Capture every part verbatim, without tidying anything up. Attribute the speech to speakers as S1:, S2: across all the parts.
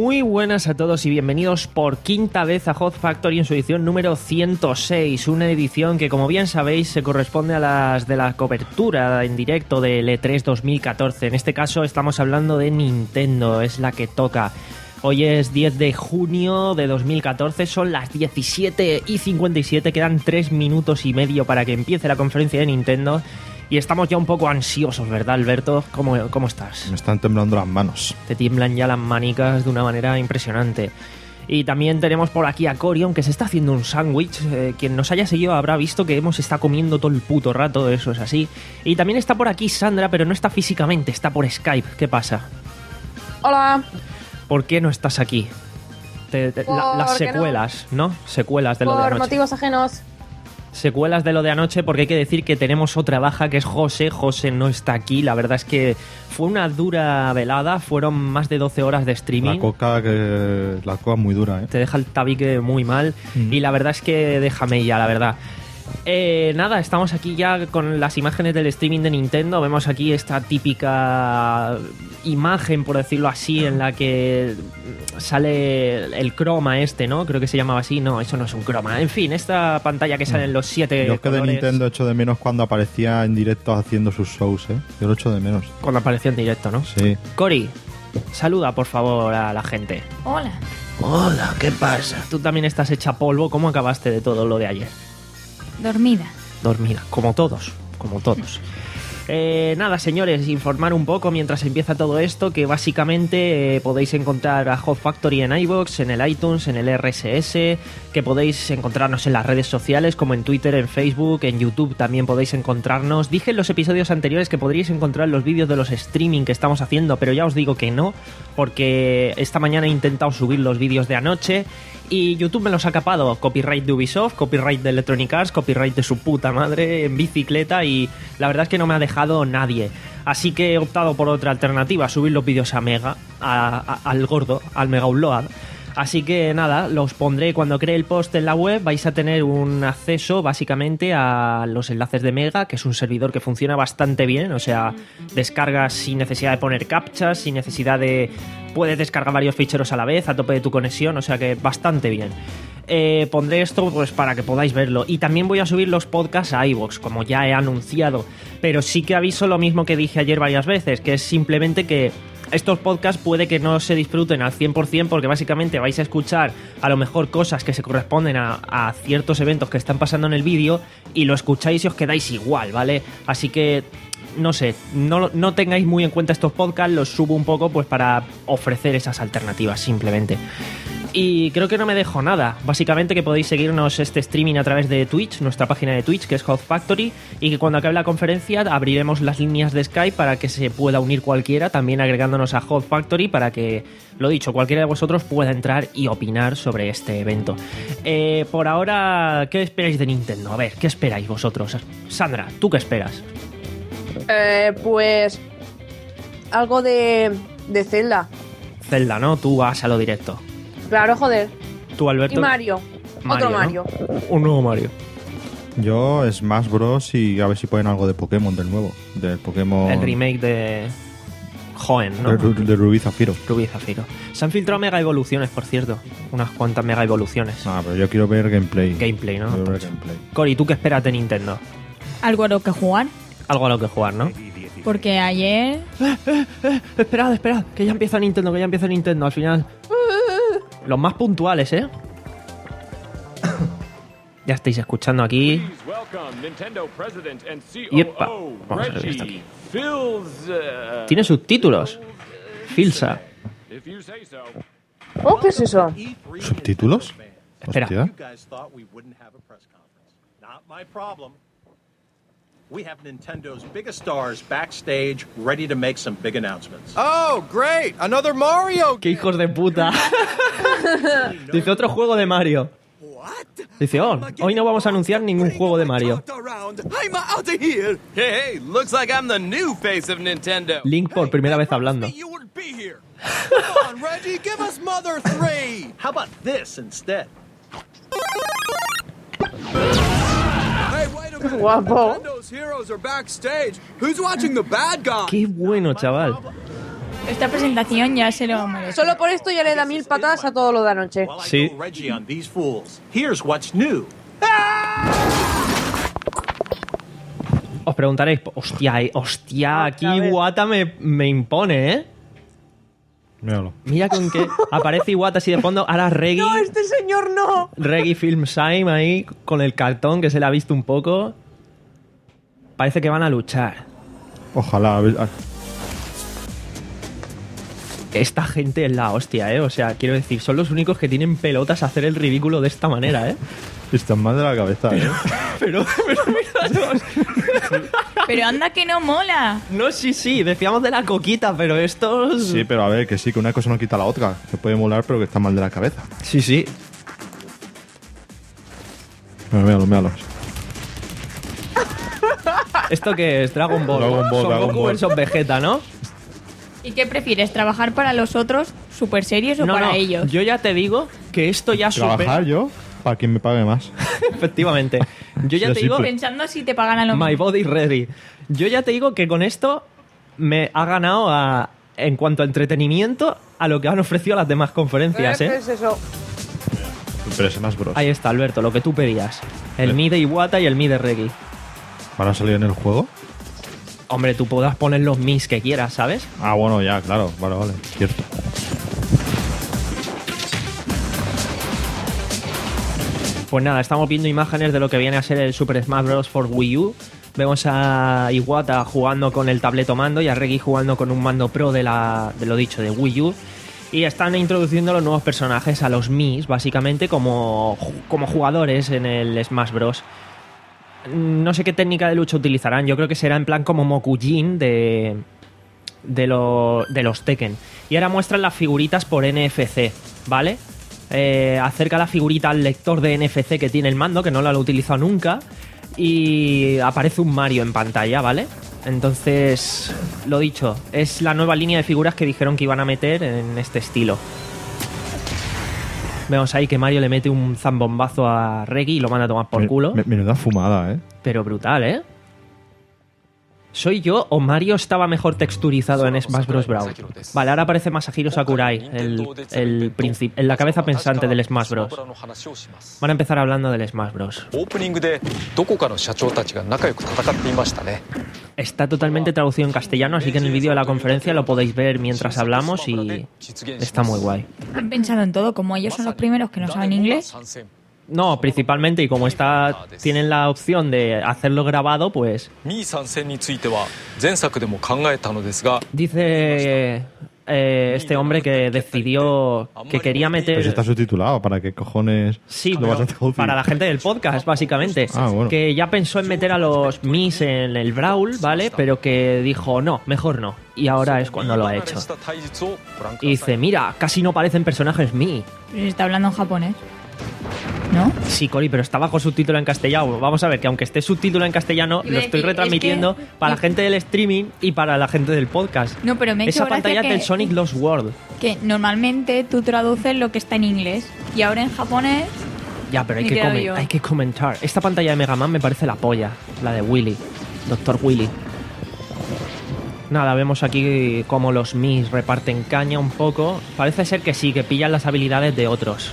S1: Muy buenas a todos y bienvenidos por quinta vez a Hot Factory en su edición número ciento seis, una edición que, como bien sabéis, se corresponde a las de la cobertura en directo del E tres dos mil catorce. En este caso estamos hablando de Nintendo, es la que toca. Hoy es diez de junio de dos mil catorce, son las diecisiete y cincuenta y siete, quedan tres minutos y medio para que empiece la conferencia de Nintendo. Y estamos ya un poco ansiosos, ¿verdad, Alberto? ¿Cómo, cómo estás?
S2: Me están temblando las manos.
S1: Te tiemblan ya las manicas de una manera impresionante. Y también tenemos por aquí a Corion, que se está haciendo un sándwich. Eh, quien nos haya seguido habrá visto que hemos estado comiendo todo el puto rato, eso es así. Y también está por aquí Sandra, pero no está físicamente, está por Skype. ¿Qué pasa?
S3: Hola.
S1: ¿Por qué no estás aquí? Te, te, la, las secuelas, ¿no? ¿no? Secuelas de lo de anoche.
S3: Por motivos ajenos.
S1: Secuelas de lo de anoche, porque hay que decir que tenemos otra baja, que es José. José no está aquí, la verdad es que fue una dura velada, fueron más de doce horas de streaming.
S2: La coca, que la coca es muy dura, ¿eh?
S1: Te deja el tabique muy mal, mm. y la verdad es que déjame ya, la verdad. Eh, nada, estamos aquí ya con las imágenes del streaming de Nintendo. Vemos aquí esta típica imagen, por decirlo así, en la que sale el croma este, ¿no? Creo que se llamaba así. No, eso no es un croma. En fin, esta pantalla que salen los siete
S2: Yo es que
S1: colores.
S2: de Nintendo echo de menos cuando aparecía en directo haciendo sus shows, ¿eh? Yo lo echo de menos.
S1: Cuando apareció en directo, ¿no?
S2: Sí.
S1: Cori, saluda por favor a la gente.
S4: Hola.
S1: Hola, ¿qué pasa? Tú también estás hecha polvo. ¿Cómo acabaste de todo lo de ayer?
S4: Dormida.
S1: Dormida, como todos, como todos. Eh, nada, señores, informar un poco mientras empieza todo esto, que básicamente eh, podéis encontrar a Hot Factory en iVoox, en el iTunes, en el R S S, que podéis encontrarnos en las redes sociales como en Twitter, en Facebook, en YouTube también podéis encontrarnos. Dije en los episodios anteriores que podríais encontrar los vídeos de los streaming que estamos haciendo, pero ya os digo que no, porque esta mañana he intentado subir los vídeos de anoche y YouTube me los ha capado. Copyright de Ubisoft, copyright de Electronic Arts, copyright de su puta madre en bicicleta, y la verdad es que no me ha dejado nadie. Así que he optado por otra alternativa, subir los vídeos a Mega, a, a, al gordo, al Mega Upload. Así que nada, los pondré cuando cree el post en la web. Vais a tener un acceso básicamente a los enlaces de Mega, que es un servidor que funciona bastante bien. O sea, descargas sin necesidad de poner captchas, sin necesidad de... Puedes descargar varios ficheros a la vez a tope de tu conexión, o sea que bastante bien. Eh, pondré esto pues para que podáis verlo. Y también voy a subir los podcasts a iVoox, como ya he anunciado. Pero sí que aviso lo mismo que dije ayer varias veces, que es simplemente que estos podcasts puede que no se disfruten al cien por ciento, porque básicamente vais a escuchar a lo mejor cosas que se corresponden a, a ciertos eventos que están pasando en el vídeo, y lo escucháis y os quedáis igual, ¿vale? Así que no sé, no, no tengáis muy en cuenta estos podcasts, los subo un poco pues para ofrecer esas alternativas simplemente. Y creo que no me dejo nada. Básicamente que podéis seguirnos este streaming a través de Twitch, nuestra página de Twitch, que es Hot Factory, y que cuando acabe la conferencia abriremos las líneas de Skype para que se pueda unir cualquiera, también agregándonos a Hot Factory, para que, lo dicho, cualquiera de vosotros pueda entrar y opinar sobre este evento. Eh, por ahora, ¿qué esperáis de Nintendo? A ver, ¿qué esperáis vosotros? Sandra, ¿tú qué esperas?
S3: Eh, pues... Algo de... de Zelda.
S1: Zelda, ¿no? Tú vas a lo directo.
S3: Claro, joder.
S1: Tú, Alberto.
S3: Y Mario.
S1: Mario,
S3: Otro Mario.
S1: ¿no? Un nuevo Mario.
S2: Yo, Smash Bros. Y a ver si ponen algo de Pokémon del nuevo. Del Pokémon...
S1: El remake de... Joen, ¿no?
S2: De, de Rubí Zafiro.
S1: Rubí Zafiro. Se han filtrado mega evoluciones, por cierto. Unas cuantas mega evoluciones.
S2: Ah, pero yo quiero ver gameplay.
S1: Gameplay, ¿no?
S2: Quiero ver gameplay.
S1: Cori, ¿tú qué esperas de Nintendo?
S4: Algo a lo que jugar.
S1: Algo a lo que jugar, ¿no?
S4: Porque ayer...
S1: Eh, eh, eh, esperad, esperad. Que ya empieza Nintendo, que ya empieza Nintendo al final. Los más puntuales, ¿eh? Ya estáis escuchando aquí. Y epa, vamos a ver esto aquí. Tiene subtítulos. Filsa.
S3: Oh, ¿qué es eso?
S2: ¿Subtítulos?
S1: Espera.
S2: Hostia.
S5: We have Nintendo's biggest stars backstage, ready to make some big announcements.
S6: Oh, great! Another Mario!
S1: ¡Qué hijos de puta! Dice otro juego de Mario. Dice, oh, hoy no vamos a anunciar ningún juego de Mario.
S6: I'm out of here. Hey, looks like I'm the new face of Nintendo.
S1: Link por primera vez hablando.
S6: You would be here. Come on, Reggie, give us Mother three.
S5: How about this instead?
S6: Hey, wait a minute.
S3: Guapo.
S6: Nintendo's heroes are backstage. Who's watching the bad guy?
S1: ¡Qué bueno, chaval!
S4: Esta presentación ya se lo merece.
S3: Solo por esto ya le da mil patadas a todo lo de anoche.
S5: While I
S1: Sí.
S5: go Reggie on these fools. Here's what's new.
S1: Os preguntaréis, hostia, eh, hostia, aquí
S3: Otra vez.
S1: Iwata me, me impone, ¿eh?
S2: Míralo.
S1: Mira con qué aparece Iwata así de fondo. Ahora Reggie,
S3: No, este señor no.
S1: Reggie Film Time ahí con el cartón que se le ha visto un poco. Parece que van a luchar.
S2: Ojalá. a ver- a-
S1: Esta gente es la hostia, ¿eh? O sea, quiero decir, son los únicos que tienen pelotas a hacer el ridículo de esta manera, ¿eh?
S2: Están mal de la cabeza, ¿eh?
S1: Pero, pero míralos.
S4: Pero anda que no mola.
S1: No, sí, sí, decíamos de la coquita, pero estos...
S2: Sí, pero a ver, que sí, que una cosa no quita la otra. Que puede molar, pero que está mal de la cabeza.
S1: sí, sí.
S2: Mira, míralo, míralo.
S1: ¿Esto qué es? Dragon Ball.
S2: Dragon Ball,
S1: Son
S2: Dragon
S1: Goku
S2: Ball.
S1: versus Vegeta, ¿no?
S4: ¿Y qué prefieres? ¿Trabajar para los otros, super series o
S1: No,
S4: para
S1: no,
S4: ellos?
S1: yo ya te digo que esto ya supera...
S2: Trabajar yo para quien me pague más.
S1: Efectivamente. Yo ya
S2: Sí,
S1: te
S2: sí,
S1: digo...
S2: pero-
S4: Pensando si te pagan a lo
S1: My
S4: mismo.
S1: body ready. Yo ya te digo que con esto me ha ganado a, en cuanto a entretenimiento a lo que han ofrecido las demás conferencias,
S3: ¿Qué
S1: ¿eh?
S3: es eso?
S2: Pero es más bros.
S1: Ahí está, Alberto, lo que tú pedías. El Mi de Iwata y el Mi de Reggie.
S2: ¿Van a salir en el juego?
S1: Hombre, tú podrás poner los Mis que quieras, ¿sabes?
S2: Ah, bueno, ya, claro. Vale, vale. Cierto.
S1: Pues nada, estamos viendo imágenes de lo que viene a ser el Super Smash Bros. For Wii U. Vemos a Iwata jugando con el tableto mando y a Reggie jugando con un mando pro de, la, de lo dicho, de Wii U. Y están introduciendo los nuevos personajes, a los Mis, básicamente, como, como jugadores en el Smash Bros. No sé qué técnica de lucha utilizarán. Yo creo que será en plan como Mokujin de, de, lo- de los Tekken. Y ahora muestran las figuritas por N F C, ¿vale? Eh, acerca la figurita al lector de N F C que tiene el mando, que no lo han utilizado nunca. Y aparece un Mario en pantalla, ¿vale? Entonces, lo dicho, es la nueva línea de figuras que dijeron que iban a meter en este estilo. Vemos ahí que Mario le mete un zambombazo a Reggie y lo van a tomar por
S2: Me-
S1: culo.
S2: me- Menuda fumada, ¿eh?
S1: Pero brutal, ¿eh? ¿Soy yo o Mario estaba mejor texturizado en Smash Bros. Brawl? Vale, ahora aparece Masahiro Sakurai, el, el princip- en la cabeza pensante del Smash Bros. Van a empezar hablando del Smash Bros.
S7: オープニングでどこかの社長たちが仲良く戦っていましたね。
S1: Está totalmente traducido en castellano, así que en el vídeo de la conferencia lo podéis ver mientras hablamos y está muy guay.
S4: Han pensado en todo, como ellos son los primeros que no saben inglés.
S1: No, principalmente, y como está tienen la opción de hacerlo grabado, pues
S7: ミー参戦については前作でも考えたのですが、
S1: dice eh, este hombre que decidió que quería
S2: Pero si
S1: meter...
S2: está subtitulado, ¿para qué cojones
S1: Sí,
S2: lo vas a
S1: pero
S2: traducir?
S1: para la gente del podcast, básicamente.
S2: Ah, bueno.
S1: Que ya pensó en meter a los Mis en el Brawl, ¿vale? Pero que dijo, no, mejor no. Y ahora es cuando lo ha hecho.
S7: した対実をご覧く
S1: Y
S7: ださい。
S1: dice, mira, casi no parecen personajes Mi.
S4: Pero se está hablando en japonés. ¿No?
S1: Sí, Cori, pero está bajo subtítulo en castellano. Vamos a ver, que aunque esté subtítulo en castellano,
S4: Iba
S1: lo
S4: a
S1: estoy
S4: decir,
S1: retransmitiendo
S4: es que-
S1: para la gente del streaming y para la gente del podcast.
S4: No, pero me ha hecho
S1: Esa
S4: gracia
S1: pantalla
S4: que-
S1: del Sonic Lost World.
S4: Que normalmente tú traduces lo que está en inglés y ahora en japonés.
S1: Ya, pero hay
S4: Me
S1: que,
S4: quedo
S1: comen-
S4: yo.
S1: hay que comentar. Esta pantalla de Mega Man me parece la polla. La de Willy. Doctor Willy. Nada, vemos aquí cómo los Mis reparten caña un poco. Parece ser que sí, que pillan las habilidades de otros.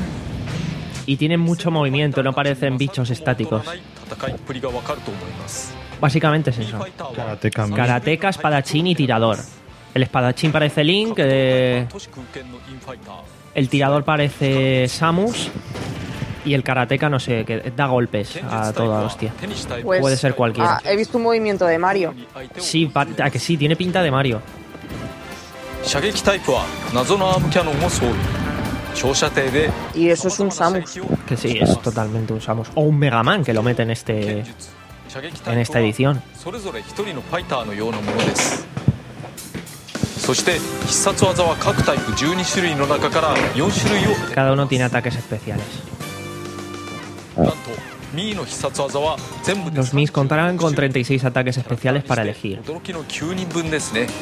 S1: Y tienen mucho movimiento, no parecen bichos estáticos.
S7: 戦いっぷりがわかると思います。
S1: Básicamente es
S7: ミー
S1: eso.
S7: ファイターは
S2: Karateka.
S1: Karateka, espadachín y tirador. El espadachín parece Link, eh,
S7: 都市空間のインファイター。
S1: el tirador parece Samus y el karateka no sé, que da golpes
S7: 剣術
S1: a
S7: タイプ
S1: toda
S7: は
S1: hostia.
S7: 手にしたい
S3: Pues,
S1: Puede ser cualquiera.
S3: ah, he visto un movimiento de Mario.
S7: 相手を
S1: Sí, pa- a que sí, tiene pinta de Mario.
S7: 射撃タイプは謎のアームキャノンを装備。長射程で
S3: Y eso es un
S7: 様々な
S3: Samus.
S7: 射撃を
S1: Que sí, es totalmente un Samus. O un Mega Man que lo mete en
S7: 剣
S1: este
S7: 術射撃タ
S1: en
S7: イ
S1: esta
S7: プは
S1: edición.
S7: それぞれ一人のファイターのようなものです。そして必殺技は各タイプじゅうに種類の中からよん種類を
S1: Cada uno tiene ataques especiales.
S7: なんとミーの必殺技は全部で
S1: Los Mis contarán con treinta y seis ataques especiales para elegir.
S7: 驚きのきゅうにんぶんですね。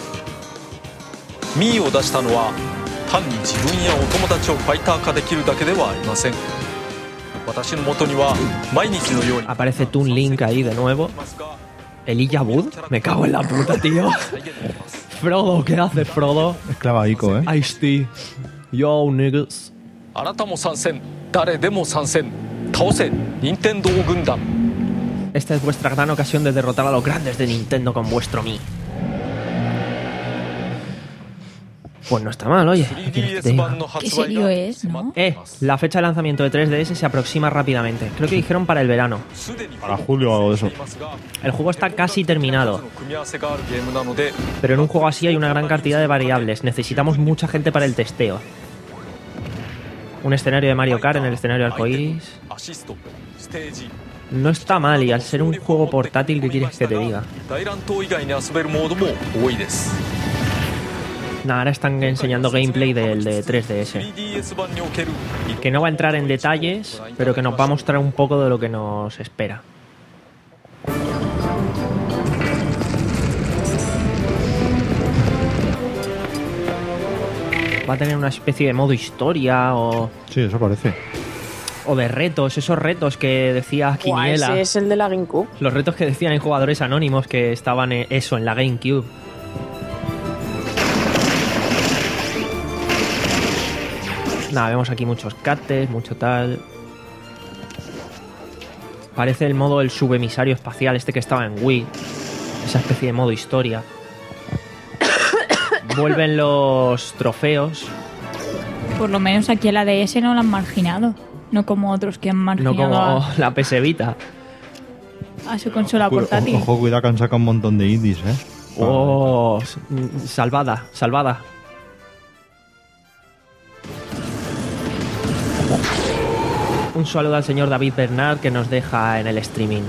S7: ミーを出したのは単に自分やお友達をファイター化できるだけではありません。私の元には毎日のように
S1: Aparece Toon Link ahí de nuevo. Elijah Wood. Me cago en la puta, tío. Frodo, ¿qué haces, Frodo?
S2: Es clavadico, ¿eh?
S1: Ice-T. Yo, niggas.
S7: あなたも参戦誰でも参戦倒せ任天堂軍団
S1: Esta es vuestra gran ocasión de derrotar a los grandes de Nintendo con vuestro Mi. Pues no está mal, oye. ¿Qué quieres que te diga?
S4: Qué serio es, ¿no?
S1: Eh, la fecha de lanzamiento de tres D S se aproxima rápidamente. Creo que dijeron para el verano.
S2: Para julio o algo de eso.
S1: El juego está casi terminado. Pero en un juego así hay una gran cantidad de variables. Necesitamos mucha gente para el testeo. Un escenario de Mario Kart en el escenario arcoiris. No está mal, y al ser un juego portátil, ¿qué quieres que te diga? Nada, ahora están enseñando gameplay del de tres D S. Que no va a entrar en detalles, pero que nos va a mostrar un poco de lo que nos espera. Va a tener una especie de modo historia o...
S2: Sí, eso parece.
S1: O de retos, esos retos que decía
S3: Buah,
S1: Quiniela.
S3: ese es el de la GameCube.
S1: Los retos que decían en Jugadores Anónimos que estaban en eso, en la GameCube. Nada, vemos aquí muchos cates, mucho tal. Parece el modo del subemisario espacial, este que estaba en Wii. Esa especie de modo historia. Vuelven los trofeos.
S4: Por lo menos aquí en la D S no la han marginado. No como otros que han
S1: No
S4: marginado
S1: como
S4: a,
S1: la P S Vita.
S4: a su consola
S2: Cu-
S4: portátil.
S2: Ojo, cuidado que han sacado un montón de indies, ¿eh?
S1: Oh, salvada, salvada. Un saludo al señor David Bernard que nos deja en el streaming.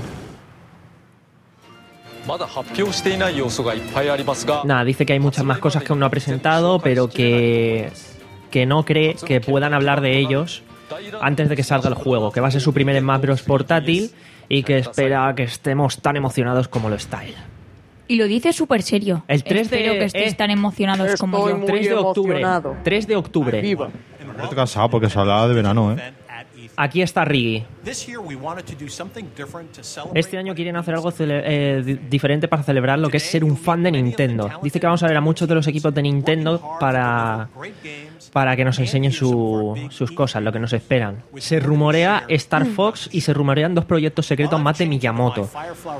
S1: Nada, dice que hay muchas más cosas que aún no ha presentado, pero que, que no cree que puedan hablar de ellos antes de que salga el juego, que va a ser su primer Smash Bros. Portátil y que espera que estemos tan emocionados como lo está él.
S4: Y lo dice súper serio.
S1: El tres de-
S4: Espero que estéis
S1: eh,
S4: tan emocionados como
S3: estoy
S4: yo.
S3: muy
S1: tres de octubre.
S3: emocionado.
S1: tres de octubre.
S3: Viva.
S2: Estoy cansado porque se hablaba de verano, ¿eh?
S1: Aquí está Rigi.
S5: This year we wanted to do something different to celebrate.
S1: Este año quieren hacer algo cele- eh, di- diferente para celebrar lo que es ser un fan de Nintendo. Dice que vamos a ver a muchos de los equipos de Nintendo para, para que nos enseñen su- sus cosas, lo que nos esperan. Se rumorea Star Fox y se rumorean dos proyectos secretos más de Miyamoto.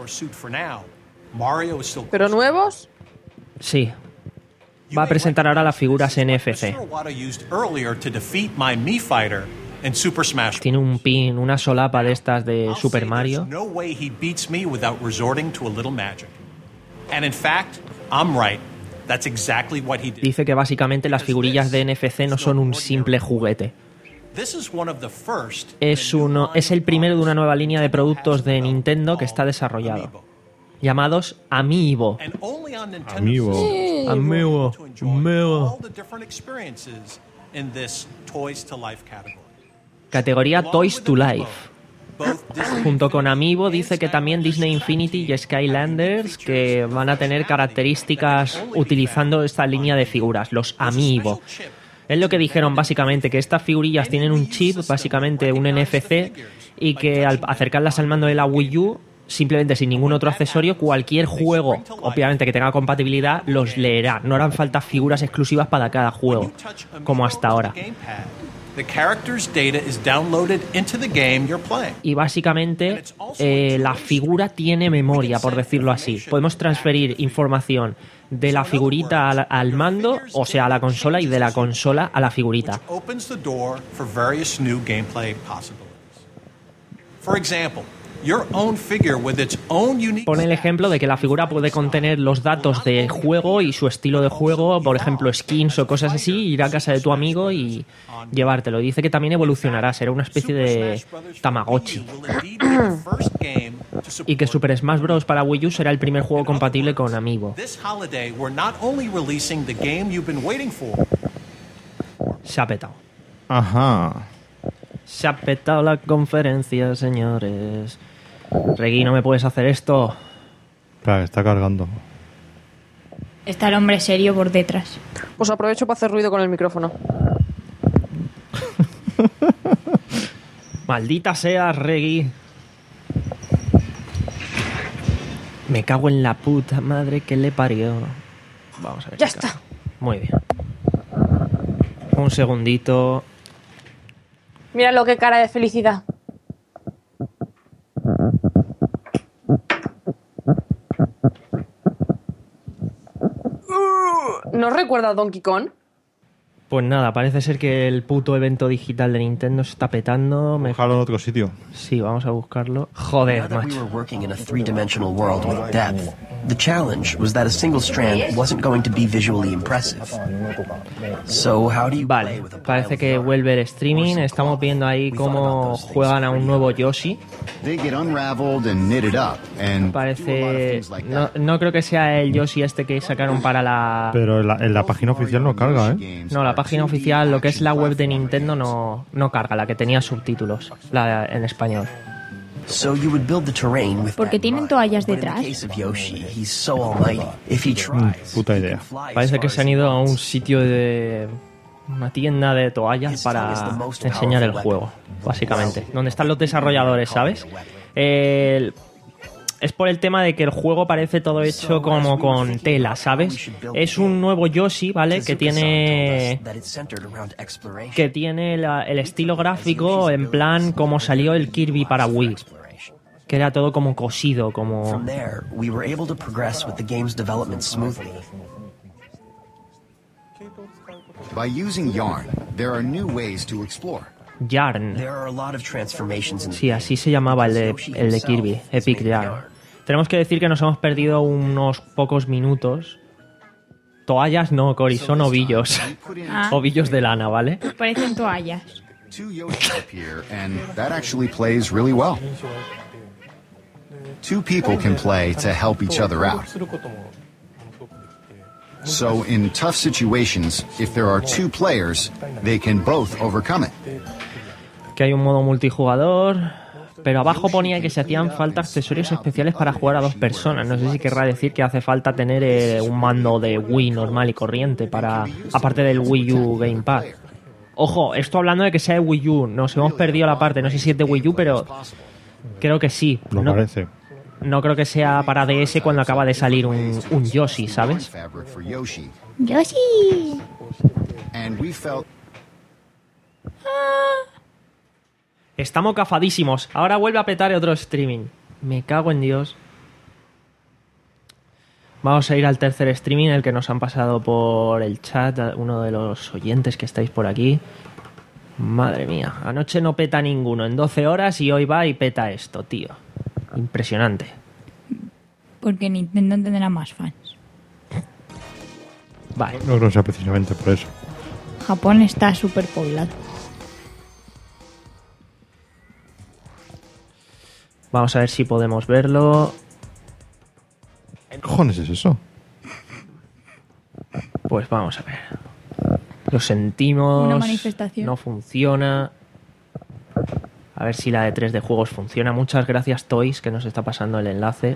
S3: ¿Pero nuevos?
S1: Sí. Va a presentar ahora las figuras N F C. Tiene un pin, una solapa de estas de Super Mario.
S5: No way he beats me without resorting to a little magic. And in fact, I'm right. That's exactly what he did.
S1: Dice que básicamente las figurillas de N F C no son un simple juguete.
S5: This is one of the first
S1: Es, uno, es el primero de una nueva línea de productos de Nintendo que está desarrollado, llamados Amiibo.
S5: and only on Nintendo
S2: Amiibo.
S5: systems
S1: Amiibo.
S5: to enjoy
S1: Amiibo.
S5: all the different experiences in this Toys to Life category.
S1: Categoría Toys to Life.
S5: Both Disney
S1: Junto con Amiibo dice que también Disney Infinity y Skylanders que van a tener características utilizando esta línea de figuras, los Amiibo. Es lo que dijeron básicamente, que estas figurillas tienen un chip, básicamente un N F C, y que al acercarlas al mando de la Wii U, simplemente sin ningún otro accesorio, cualquier juego, obviamente que tenga compatibilidad, los leerá. No harán falta figuras exclusivas para cada juego, como hasta ahora.
S5: The character's data is downloaded into the game you're playing.
S1: Y básicamente eh, la figura tiene memoria, por decirlo así. Podemos transferir información de la figurita al, al mando, o sea, a la consola, y de la consola a la figurita.
S5: Opens the door for various new gameplay possibilities. For example, your own figure with its own unique
S1: Pone el ejemplo de que la figura puede contener los datos de juego y su estilo de juego, por ejemplo, skins o cosas así, ir a casa de tu amigo y llevártelo. Dice que también evolucionará, será una especie de Tamagotchi. Y que Super Smash Bros. Para Wii U será el primer juego compatible con Amiibo.
S5: This holiday, we're not only releasing the game you've been waiting for.
S1: Se ha petado.
S2: Ajá.
S1: Se ha petado la conferencia, señores. Regui, no me puedes hacer esto.
S2: Claro, está cargando.
S4: Está el hombre serio por detrás.
S3: Pues aprovecho para hacer ruido con el micrófono.
S1: Maldita sea, Regui. Me cago en la puta madre que le parió. Vamos a ver.
S3: Ya
S1: si
S3: está.
S1: cabe. Muy bien. Un segundito.
S3: Mira lo que cara de felicidad. ¿No recuerda a Donkey Kong?
S1: Pues nada, parece ser que el puto evento digital de Nintendo se está petando. Me...
S2: Déjalo en otro sitio.
S1: Sí, vamos a buscarlo. Joder,
S8: Now that we
S1: macho.
S8: were working in a three-dimensional world with depth, the challenge was that a single strand wasn't going to be visually impressive. So how do you play
S1: Vale,
S8: with a pile
S1: parece
S8: of
S1: que
S8: yarn?
S1: vuelve el streaming. Estamos viendo ahí cómo juegan a un nuevo Yoshi.
S9: They get unraveled and knitted up, and
S1: Parece... No, no creo que sea el Yoshi este que sacaron para la...
S2: Pero en la, en la página oficial no carga, ¿eh?
S1: No, la página oficial, lo que es la web de Nintendo, no, no carga, la que tenía subtítulos, la en español.
S8: So you would build the terrain with
S4: Porque
S8: that
S4: tienen
S8: in mind.
S4: toallas
S8: But in the
S4: detrás.
S8: case of Yoshi, he's so almighty. If he tries,
S2: puta
S8: he
S2: idea.
S8: can fly as
S1: Parece
S8: far
S1: que
S8: as
S1: se han
S8: he
S1: ido a
S8: wants.
S1: un sitio de... una tienda de toallas para enseñar el juego, básicamente. Donde están los desarrolladores, ¿sabes? El... Es por el tema de que el juego parece todo hecho como con tela, ¿sabes? Es un nuevo Yoshi, ¿vale? Que tiene... que tiene la- el estilo gráfico en plan como salió el Kirby para Wii. Que era todo como cosido, como...
S8: From there, we were able to progress with the game's development smoothly.
S9: by using yarn, there are new ways to explore.
S1: Yarn.
S8: There are a lot of transformations in the
S1: Sí, así se llamaba el de, el de Kirby, Epic Yarn. Tenemos que decir que nos hemos perdido unos pocos minutos. Toallas no, Cory, son ovillos.
S4: Ah.
S1: Ovillos de lana, ¿vale?
S4: Parecen toallas.
S9: Two Yoshi appear, and that actually plays really well. Two people can play to help each other out. So in tough situations, if there are two players, they can both overcome it.
S1: Que hay un modo multijugador. Pero abajo ponía que se hacían falta accesorios especiales para jugar a dos personas. No sé si querrá decir que hace falta tener eh, un mando de Wii normal y corriente para, aparte del Wii U Gamepad. Ojo, esto hablando de que sea de Wii U, nos hemos perdido la parte, no sé si es de Wii U, pero creo que sí.
S2: Lo
S1: no,
S2: parece.
S1: no creo que sea para D S cuando acaba de salir un, un Yoshi, ¿sabes?
S9: Fabric for Yoshi.
S4: ¡Yoshi!
S9: And we felt
S1: Estamos cafadísimos. Ahora vuelve a petar otro streaming. Me cago en Dios. Vamos a ir al tercer streaming, el que nos han pasado por el chat, uno de los oyentes que estáis por aquí. Madre mía, anoche no peta ninguno en doce horas y hoy va y peta esto, tío. Impresionante.
S4: Porque Nintendo tendrá más fans.
S1: Vale.
S2: No creo que sea precisamente por eso.
S4: Japón está súper poblado.
S1: Vamos a ver si podemos verlo.
S2: ¿Qué cojones es eso?
S1: Pues vamos a ver. Lo sentimos.
S4: Una manifestación.
S1: No funciona. A ver si la de tres de juegos funciona. Muchas gracias, Toys, que nos está pasando el enlace.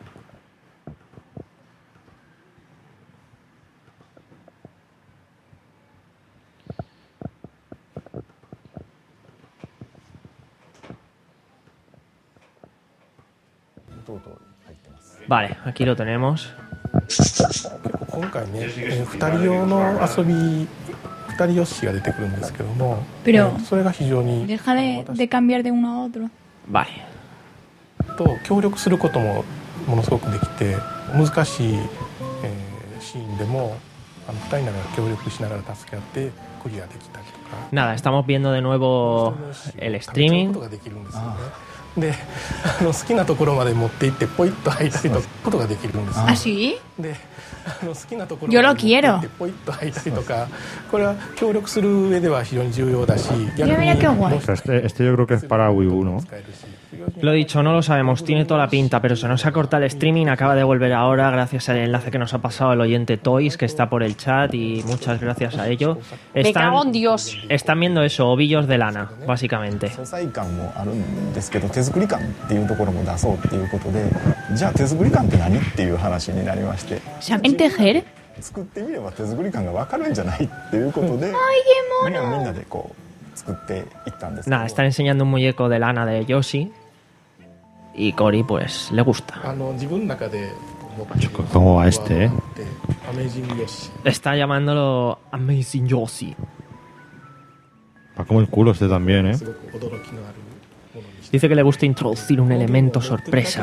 S1: Vale, aquí lo tenemos.
S10: 今回ね、えー、ふたり用の遊びふたりヨッシーが出てくるんですけども、
S4: Pero
S10: えーそれが非常に
S4: deja de, de cambiar de uno a otro.
S1: Vale.
S10: と協力することもものすごくできて、難しい、えーシーンでもあのふたりながら協力しながら助け合ってクリアできたりとか。
S1: Nada, estamos viendo de nuevo el streaming.
S10: ことができるんですよね。で、あの好きなところまで持って行ってポイッと入ったりとかことができるんですよ。
S4: ¿Ah, sí?
S10: で、あの好きなところ
S4: Yo
S10: ま
S4: lo
S10: で持って行
S4: quiero.
S10: ってポイッと入ったりとか、これは協力する上では非常に重要だし、
S4: Mira, mira qué guay.
S2: O sea, este, este yo creo que es para Wii U, ¿no?
S1: Lo dicho, no lo sabemos, tiene toda la pinta, pero se nos ha cortado el streaming, acaba de volver ahora gracias al enlace que nos ha pasado el oyente Toys, que está por el chat, y muchas gracias a ello.
S3: Me cago en Dios.
S1: Están viendo eso, ovillos de lana, básicamente.
S11: 素材感もあるんですけど手作り感っていうところも出そうっていうことでじゃあ手作り感って何っていう話になりまして
S4: ¿Saben tejer?
S11: 作ってみれば手作り感が分かるんじゃないっていうことで
S4: ¡Ay, qué
S11: みんな
S4: mono!
S11: みんなでこう作っていったんですけど
S1: Nada, están enseñando un muñeco de lana de Yoshi, y Cory pues le gusta.
S10: あの自分の中で
S2: ¿Cómo va este, eh?
S1: Está llamándolo Amazing Yoshi.
S2: Va como el culo este también, eh.
S1: Dice que le gusta introducir un elemento sorpresa.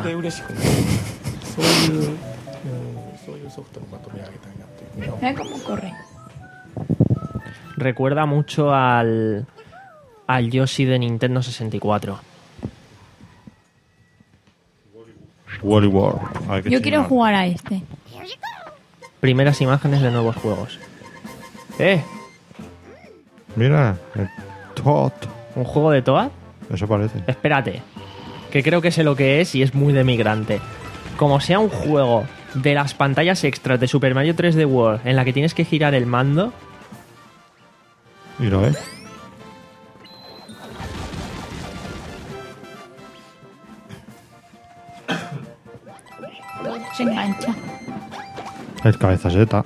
S4: Mira cómo corre.
S1: Recuerda mucho al, al Yoshi de Nintendo sesenta y cuatro.
S2: Wally World. Ay, qué
S4: Yo quiero
S2: chingón.
S4: jugar a este.
S1: Primeras imágenes de nuevos juegos. ¡Eh!
S2: Mira, el Toad.
S1: ¿Un juego de Toad?
S2: Eso parece.
S1: Espérate, que creo que sé lo que es y es muy de migrante. Como sea un juego de las pantallas extras de Super Mario tres D World en la que tienes que girar el mando,
S2: ¿Y lo ves?
S4: Se engancha.
S2: Es cabeza seta.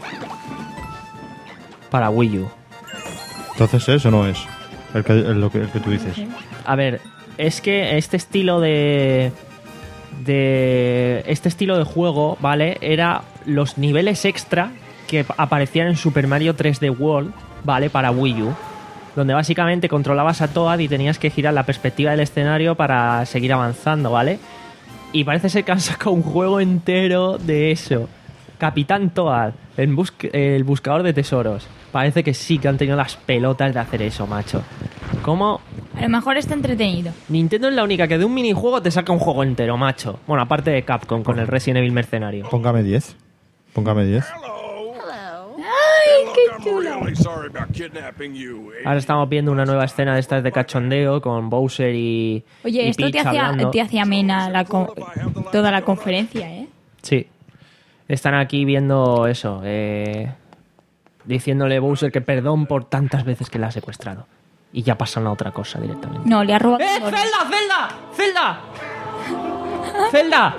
S1: para Wii U.
S2: Entonces eso no es el que, el, lo que, el que tú dices.
S1: A ver, es que este estilo de... de este estilo de juego, ¿vale? Era los niveles extra que aparecían en Super Mario tres D World, ¿vale? Para Wii U, donde básicamente controlabas a Toad y tenías que girar la perspectiva del escenario para seguir avanzando, ¿vale? Y parece ser que han sacado un juego entero de eso. Capitán Toad, el, bus el buscador de tesoros. Parece que sí que han tenido las pelotas de hacer eso, macho. ¿Cómo?
S4: A lo mejor está entretenido.
S1: Nintendo es la única que de un minijuego te saca un juego entero, macho. Bueno, aparte de Capcom con el Resident Evil Mercenario.
S2: Póngame diez. Póngame diez.
S4: ¡Ay, qué chulo!
S1: Ahora estamos viendo una nueva escena de estas de cachondeo con Bowser y
S4: Oye,
S1: y
S4: esto te
S1: Peach
S4: hacía,
S1: hablando.
S4: te hacía amena la co- toda la conferencia, ¿eh?
S1: Sí. Están aquí viendo eso, eh, diciéndole a Bowser que perdón por tantas veces que la ha secuestrado. Y ya pasan a otra cosa directamente.
S4: No, le ha robado...
S1: ¡Eh, Zelda, Zelda! ¡Zelda! ¡Zelda!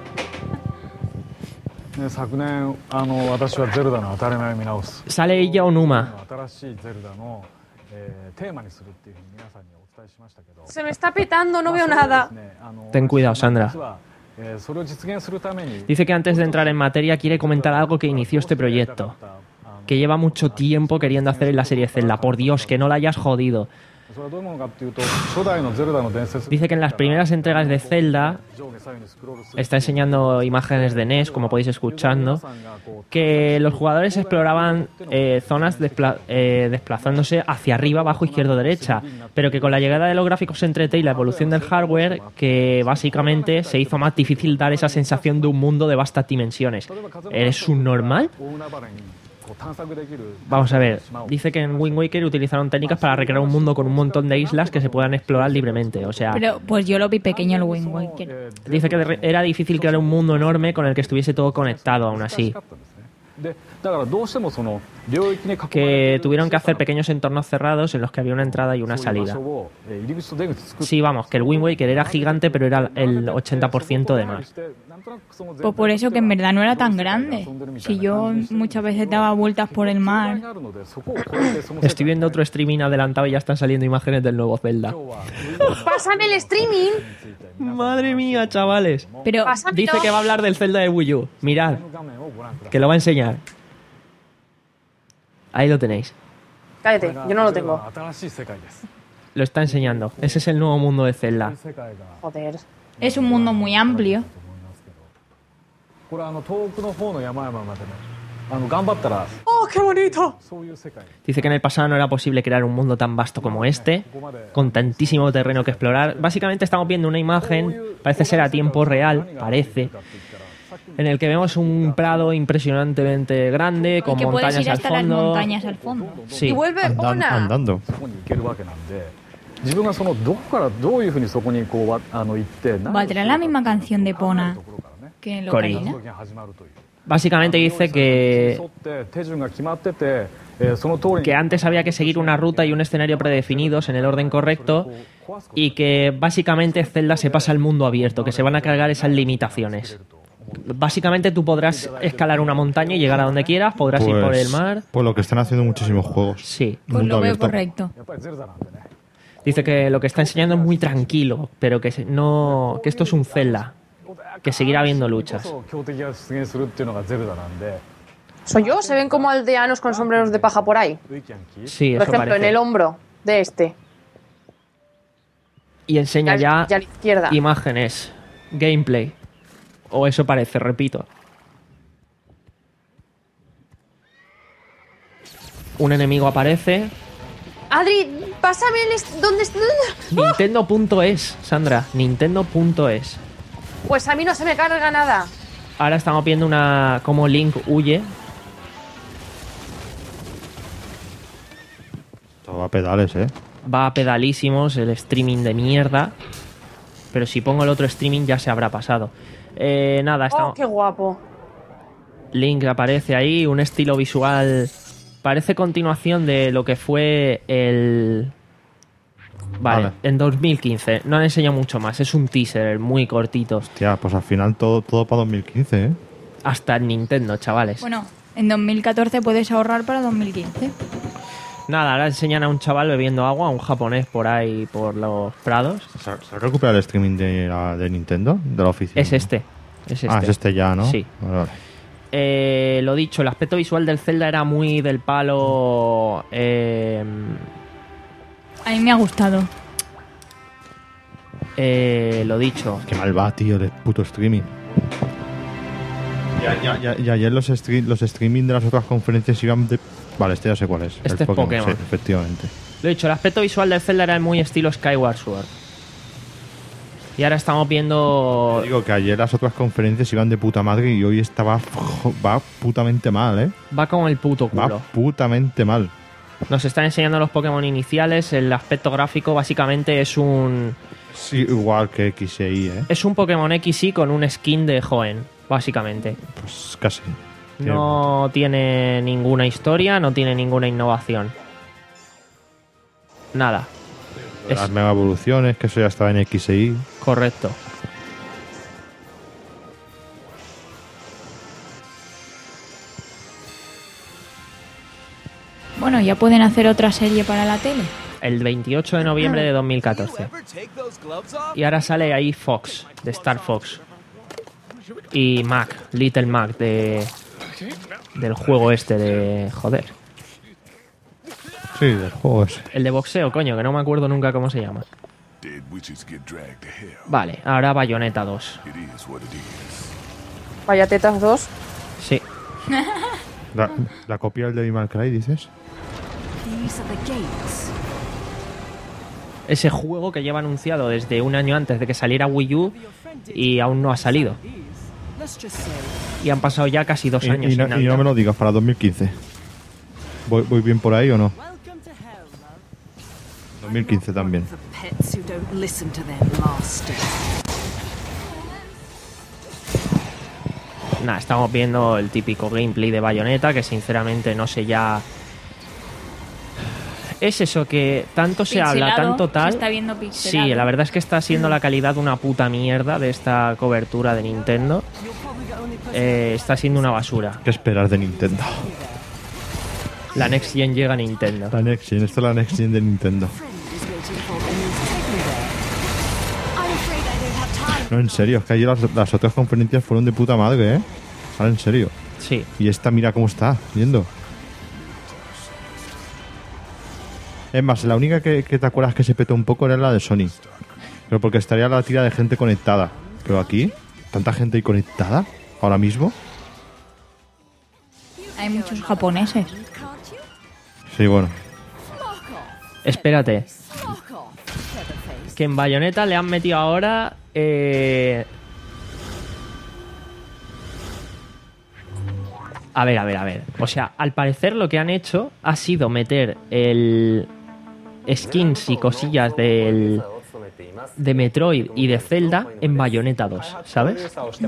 S12: 昨年あの私はゼルダの当たり前を見直す
S1: Sale ella Onuma.
S12: 新しいゼルダの、えーテーマにするっていうふうに皆さんにお伝えしましたけど
S3: Se me está petando, no veo nada.
S1: Ten cuidado, Sandra.
S12: 実は、えーそれを実現するために
S1: Dice que antes de entrar en materia quiere comentar algo que inició este proyecto. Que lleva mucho tiempo queriendo hacer en la serie Zelda. Por Dios, que no la hayas jodido.
S12: それはどういうものかっていうと初代のゼルダの伝説
S1: Dice que en las primeras entregas de Zelda,
S12: 上下左右にスクロールする
S1: está enseñando imágenes de N E S, como podéis escuchando, que los jugadores exploraban eh, zonas despla eh, desplazándose hacia arriba, abajo, izquierdo, derecha, pero que con la llegada de los gráficos en tres D y la evolución del hardware, que básicamente se hizo más difícil dar esa sensación de un mundo de vastas dimensiones. ¿Eres un normal?
S12: 大海原にこう探索できる
S1: Vamos a ver, dice que en Wind Waker utilizaron técnicas para recrear un mundo con un montón de islas que se puedan explorar libremente, o sea...
S4: Pero pues yo lo vi pequeño el Wind Waker.
S1: Dice que de- era difícil crear un mundo enorme con el que estuviese todo conectado aún así.
S12: でだからどうしてもその領域に囲まれて
S1: Que
S12: いる
S1: tuvieron que hacer pequeños entornos cerrados en los que había una entrada y una
S12: そういう場
S1: salida.
S12: 所をえー入り口と出口作って
S1: Sí, vamos, que el Wind Waker era gigante, pero era el ochenta por ciento de más.
S4: Pues por eso que en verdad no era tan grande. Si yo muchas veces daba vueltas por el mar.
S1: Estoy viendo otro streaming adelantado y ya están saliendo imágenes del nuevo Zelda.
S3: Pásame el streaming.
S1: Madre mía, chavales.
S4: Pero
S3: Pásamelo.
S1: Dice que va a hablar del Zelda de Wii U. Mirad, que lo va a enseñar. Ahí lo tenéis.
S3: Cállate, yo no lo tengo.
S12: 新しい世界です
S1: Lo está enseñando. Ese es el nuevo mundo de Zelda.
S12: 世界が
S3: Joder.
S4: es un mundo muy amplio.
S12: これあの遠くの方の山々までねあの頑張ったら
S3: ¡Oh, qué bonito!
S12: そういう世界
S1: Dice que en el pasado no era posible crear un mundo tan vasto como este, con tantísimo terreno que explorar. Básicamente estamos viendo una imagen, parece ser a tiempo real, parece, en el que vemos un prado impresionantemente grande,
S4: Y
S1: con
S4: que puedes
S1: montañas
S4: ir
S1: al
S4: hasta las
S1: fondo.
S4: montañas al fondo.
S1: Sí.
S3: Y vuelve
S2: Andan-
S3: Ona.
S2: andando.
S12: そこに行けるわけなんで自分がそのどこからどういうふうにそこにこうわあの行って何を
S4: ¿Valdrá la misma canción de Pona que en
S1: Cori.
S4: Locarina?
S12: が始まるという
S1: Básicamente dice que,
S12: 沿って手順が決まっててえーその通りに
S1: que antes había que seguir una ruta y un escenario predefinidos en el orden correcto y que básicamente Zelda se pasa al mundo abierto, que se van a cargar esas limitaciones. Básicamente tú podrás escalar una montaña y llegar a donde quieras, podrás ir por el mar.
S2: Pues lo que están haciendo muchísimos juegos.
S1: Sí.
S4: Pues
S2: Mundo
S4: lo veo
S2: abierto.
S4: correcto.
S12: やっぱりゼルダなんでね
S1: Dice que lo que está enseñando es muy tranquilo, pero que se- no que esto es un Zelda. que seguirá habiendo luchas.
S3: ¿Soy yo? ¿Se ven como aldeanos con sombreros de paja por ahí?
S1: Sí,
S3: Por
S1: eso
S3: ejemplo,
S1: parece.
S3: en el hombro de este.
S1: Y enseña
S3: Ya-
S1: ya,
S3: ya a la izquierda.
S1: imágenes, gameplay. O eso parece, repito. Un enemigo aparece.
S3: Adri, pásame el... est- ¿Dónde está?
S1: Nintendo punto es, Sandra. Nintendo punto es.
S3: Pues a mí no se me carga nada.
S1: Ahora estamos viendo una cómo Link huye.
S2: Todo a pedales, ¿eh?
S1: Va a pedalísimos, el streaming de mierda. Pero si pongo el otro streaming ya se habrá pasado. Eh, nada,
S3: Oh,
S1: estamos...
S3: qué guapo.
S1: Link aparece ahí, un estilo visual... Parece continuación de lo que fue el... Vale,
S2: Vale.
S1: en dos mil quince. No han enseñado mucho más, es un teaser muy cortito.
S2: Hostia, pues al final todo, todo para dos mil quince, ¿eh?
S1: Hasta en Nintendo, chavales.
S4: Bueno, en dos mil catorce puedes ahorrar para dos mil quince.
S1: Nada, ahora enseñan a un chaval bebiendo agua, a un japonés por ahí, por los prados.
S2: ¿Se ha, se ha recuperado el streaming de, la- de Nintendo? De la oficina.
S1: Es este. Es este.
S2: Ah, es este ya, ¿no?
S1: Sí.
S2: Vale, vale.
S1: Eh, lo dicho, el aspecto visual del Zelda era muy del palo... Eh,
S4: A mí me ha gustado.
S1: eh, lo dicho.
S2: Qué mal va, tío, el puto streaming. Ya, ya, ya, y ayer los, stre- los streaming de las otras conferencias iban de... Vale, este ya sé cuál es.
S1: Este
S2: el
S1: es Pokémon.
S2: Sí, efectivamente.
S1: Lo dicho, el aspecto visual del Zelda era muy estilo Skyward Sword. Y ahora estamos viendo...
S2: Digo que ayer las otras conferencias iban de puta madre y hoy estaba... Va putamente mal, ¿eh?
S1: Va con el puto
S2: Va
S1: culo.
S2: putamente mal.
S1: Nos están enseñando los Pokémon iniciales. El aspecto gráfico básicamente es un...
S2: Sí, igual que X e Y, ¿eh?
S1: Es un Pokémon X y con un skin de Hoenn, básicamente.
S2: Pues casi.
S1: No tiene ninguna historia, no tiene ninguna innovación. Nada.
S2: Las
S1: Es
S2: mega evoluciones, que eso ya estaba en X e Y.
S1: correcto.
S4: Bueno, ya pueden hacer otra serie para la tele.
S1: El veintiocho de noviembre de dos mil catorce. Y ahora sale ahí Fox, de Star Fox. Y Mac, Little Mac, de del juego este de... Joder.
S2: Sí, del juego ese.
S1: El de boxeo, coño, que no me acuerdo nunca cómo se llama. Vale, ahora Bayonetta dos.
S3: Vaya tetas dos.
S1: Sí.
S2: La, la copia del Devil May Cry, dices.
S1: Ese juego que lleva anunciado desde un año antes de que saliera Wii U y aún no ha salido. Y han pasado ya casi dos
S2: Y,
S1: años.
S2: y no,
S1: sin
S2: y
S1: Navidad.
S2: no me lo digas para dos mil quince. ¿Voy, voy bien por ahí o no? dos mil quince también.
S1: Nada, estamos viendo el típico gameplay de Bayonetta, que sinceramente no sé ya... Es eso, que tanto se habla,
S4: Pixelado,
S1: tanto tal...
S4: se está viendo pixelado.
S1: Sí, la verdad es que está siendo la calidad una puta mierda de esta cobertura de Nintendo. Eh, está siendo una basura.
S2: ¿Qué esperas de Nintendo?
S1: La Next Gen llega a Nintendo.
S2: La Next Gen, esto es la Next Gen de Nintendo. No, en serio, es que ayer las, las otras conferencias fueron de puta madre, ¿eh? Ahora en serio.
S1: Sí.
S2: Y esta, mira cómo está, viendo. Es más, la única que, que te acuerdas que se petó un poco era la de Sony. Pero porque estaría la tira de gente conectada. Pero aquí, tanta gente ahí conectada, ahora mismo.
S4: Hay muchos japoneses.
S2: Sí, bueno.
S1: Espérate. Que en Bayonetta le han metido ahora... Eh... A ver, a ver, a ver. O sea, al parecer lo que han hecho ha sido meter el skins y cosillas del de Metroid y de Zelda en Bayonetta dos, ¿sabes?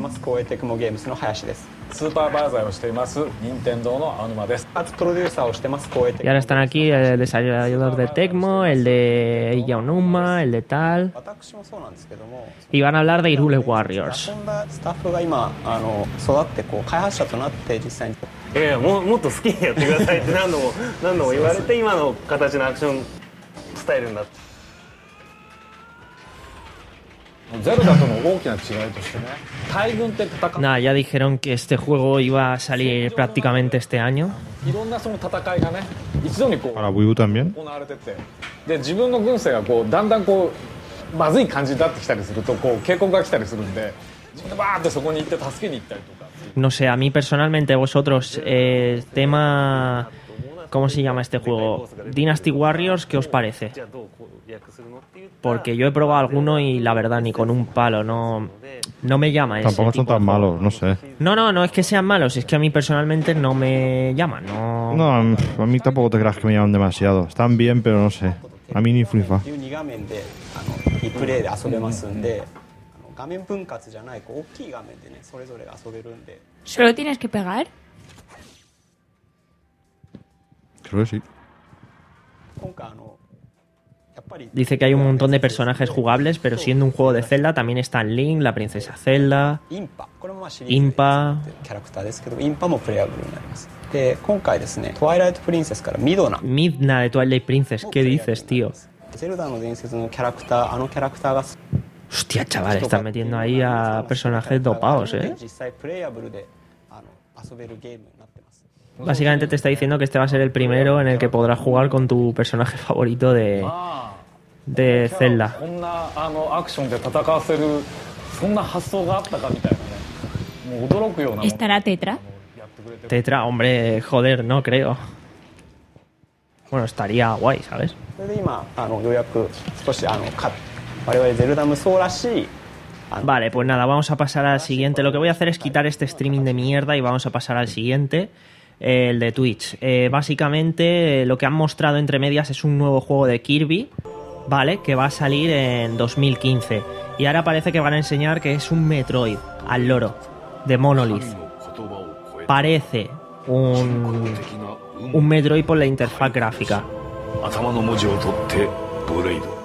S12: スーパーバーザーをしています任天堂の青沼です。初プロデューサーをしてます光栄
S1: Y ahora están aquí el desarrollador de Tecmo, el de Eiji Aonuma, el de tal. Y van a hablar de Hyrule Warriors.
S13: スタッフが今あの育ってこう開発者となって実際に
S14: いやももっと好きにやってくださいって何度も何度も言われて今の形のアクションスタイルになって
S1: Nada, ya dijeron que este juego iba a salir prácticamente este año.
S2: Para Wii U también.
S12: で自分の軍勢がこうだんだんこうまずい感じになってきたりするとこう警告が来たりするんで自分でバーってそこに行って助けに行ったりとか
S1: No sé, a mí personalmente, vosotros, eh, tema... ¿Cómo se llama este juego? Dynasty Warriors, ¿qué os parece? Porque yo he probado alguno y la verdad ni con un palo, no, no me llama ese
S2: Tampoco son
S1: tipo
S2: tan
S1: de juego.
S2: malos, no sé.
S1: No, no, no es que sean malos, es que a mí personalmente no me llaman, no...
S2: No, a mí- a mí tampoco te creas que me llaman demasiado. Están bien, pero no sé. A mí ni frifa.
S13: じゅうに画面であのリプレイで遊べますんで、あの画面分割じゃないこう大きい画面でねそれぞれが遊べるんで
S4: ¿Solo tienes que pegar?
S2: Creo que sí.
S13: 今回あのやっぱり
S1: Dice que hay un montón de personajes jugables, pero siendo un juego de Zelda también están Link, la princesa Zelda,
S13: インパこれもまあシリーズで
S1: Impa...
S13: キャラクターですけどインパもプレイアブルになりますで今回ですねトワイライトプリンセスからミドナ
S1: Midna de Twilight Princess, ¿qué dices, tío?
S13: ゼルダの伝説のキャラクターあのキャラクターが
S1: Hostia, chaval, están metiendo ahí a personajes dopados, ¿eh?
S13: 実際プレイアブルであの遊べるゲームになってます
S1: Básicamente te está diciendo que este va a ser el primero en el que podrás jugar con tu personaje favorito de, de Zelda.
S12: こんなあのアクションで戦わせるそんな発想があったかみたいなねもう驚くようなもの
S4: ¿Estará Tetra?
S1: Tetra, hombre, joder, no creo. Bueno, estaría guay, ¿sabes?
S13: それで今あのようやく少しあのか我々ゼルダ無双らしい
S1: Vale, pues nada, vamos a pasar al siguiente. Lo que voy a hacer es quitar este streaming de mierda y vamos a pasar al siguiente, eh, el de Twitch. Eh, básicamente, eh, lo que han mostrado entre medias es un nuevo juego de Kirby, ¿vale? Que va a salir en dos mil quince. Y ahora parece que van a enseñar que es un Metroid, al loro, de Monolith. Parece un, un Metroid por la interfaz gráfica.
S15: 頭の文字を取ってブレイド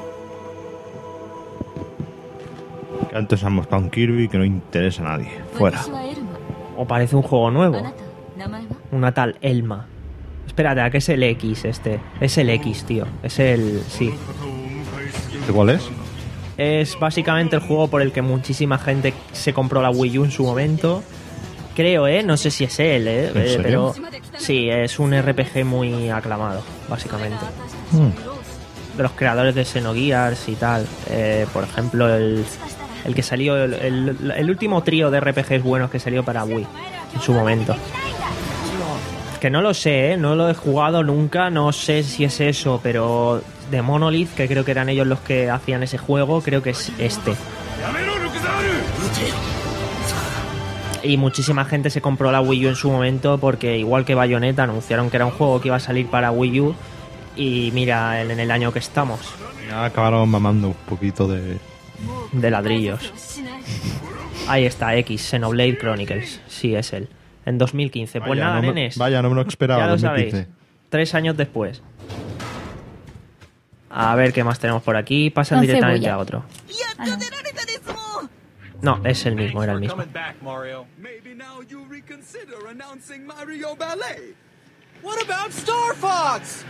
S2: Que antes han mostrado un Kirby que no interesa a nadie. Fuera.
S1: O parece un juego nuevo. Una tal Elma. Espérate, ¿a qué es el X este? Es el X, tío. Es el... sí.
S2: ¿De cuál es?
S1: Es básicamente el juego por el que muchísima gente se compró la Wii U en su momento. Creo, ¿eh? No sé si es él, ¿eh?
S2: ¿En serio?
S1: Pero sí, es un R P G muy aclamado, básicamente.
S2: Mm.
S1: De los creadores de Xenogears y tal. Eh, por ejemplo, el, el que salió... El, el, el último trío de R P Gs buenos que salió para Wii en su momento. Que no lo sé, ¿eh? No lo he jugado nunca, no sé si es eso, pero de Monolith, que creo que eran ellos los que hacían ese juego, creo que es este. Y muchísima gente se compró la Wii U en su momento porque, igual que Bayonetta, anunciaron que era un juego que iba a salir para Wii U. Y mira, en, en el año que estamos.
S2: Ya acabaron mamando un poquito de...
S1: De ladrillos. Ahí está, X, Xenoblade Chronicles. Sí, es él. En dos mil quince. Pues
S2: Vaya,
S1: nada,
S2: no me-
S1: nenes.
S2: vaya, no me lo esperaba,
S1: Ya lo
S2: dos mil quince.
S1: sabéis. Tres años después. A ver qué más tenemos por aquí. Pasan
S4: Con
S1: directamente
S4: cebolla.
S1: a otro.
S4: Ah, no.
S1: No, es el mismo, era el mismo.
S6: Coming back, Mario. Maybe now you reconsider announcing Mario Ballet. What about Star Fox?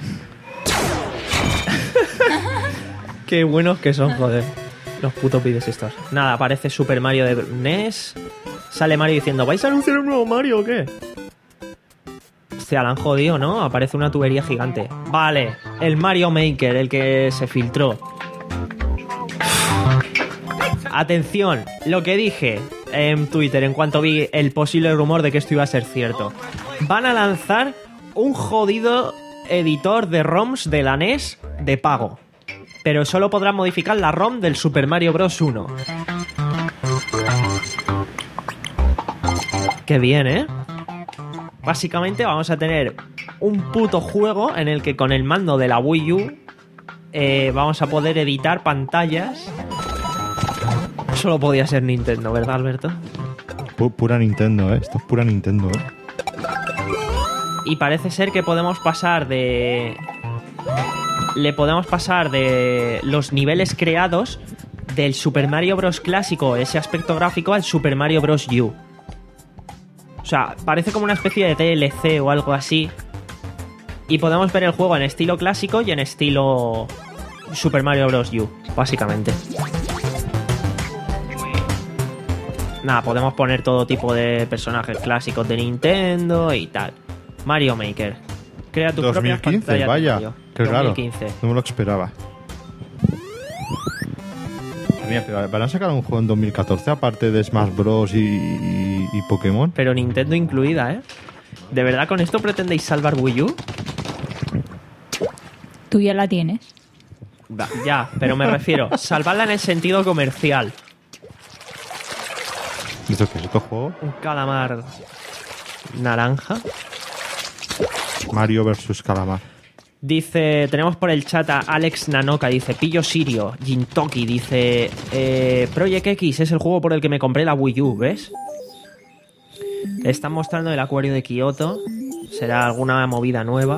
S1: Qué buenos que son, joder. Los putos vídeos estos. Nada, aparece Super Mario de N E S. Sale Mario diciendo, ¿vais a anunciar un nuevo Mario o qué? Hostia, la han jodido, ¿no? Aparece una tubería gigante. Vale, el Mario Maker, el que se filtró. Atención, lo que dije en Twitter en cuanto vi el posible rumor de que esto iba a ser cierto. Van a lanzar un jodido editor de ROMs de la N E S de pago. Pero solo podrán modificar la ROM del Super Mario Bros. uno. Qué bien, ¿eh? Básicamente vamos a tener un puto juego en el que con el mando de la Wii U eh, vamos a poder editar pantallas. Solo podía ser Nintendo, ¿verdad, Alberto?
S2: Pu- pura Nintendo, ¿eh? Esto es pura Nintendo, ¿eh?
S1: Y parece ser que podemos pasar de... Le podemos pasar de los niveles creados del Super Mario Bros. Clásico, ese aspecto gráfico, al Super Mario Bros. U. O sea, parece como una especie de D L C o algo así. Y podemos ver el juego en estilo clásico y en estilo Super Mario Bros. U, básicamente. Nada, podemos poner todo tipo de personajes clásicos de Nintendo y tal. Mario Maker. Crea tus
S2: dos mil quince,
S1: propias pantallas
S2: vaya,
S1: de Mario.
S2: qué raro.
S1: dos mil quince.
S2: No me lo esperaba. Mira, pero ¿van a sacar un juego en dos mil catorce aparte de Smash Bros. y, y, y Pokémon?
S1: Pero Nintendo incluida, ¿eh? ¿De verdad con esto pretendéis salvar Wii U?
S4: Tú ya la tienes.
S1: Va, ya, pero me refiero, salvarla en el sentido comercial.
S2: ¿Esto qué es otro juego?
S1: Un calamar naranja.
S2: Mario versus Calamar.
S1: Dice, tenemos por el chat a Alex Nanoka, dice, pillo Sirio. Jintoki dice, eh, Project X es el juego por el que me compré la Wii U, ¿ves? Están mostrando el acuario de Kioto. Será alguna movida nueva.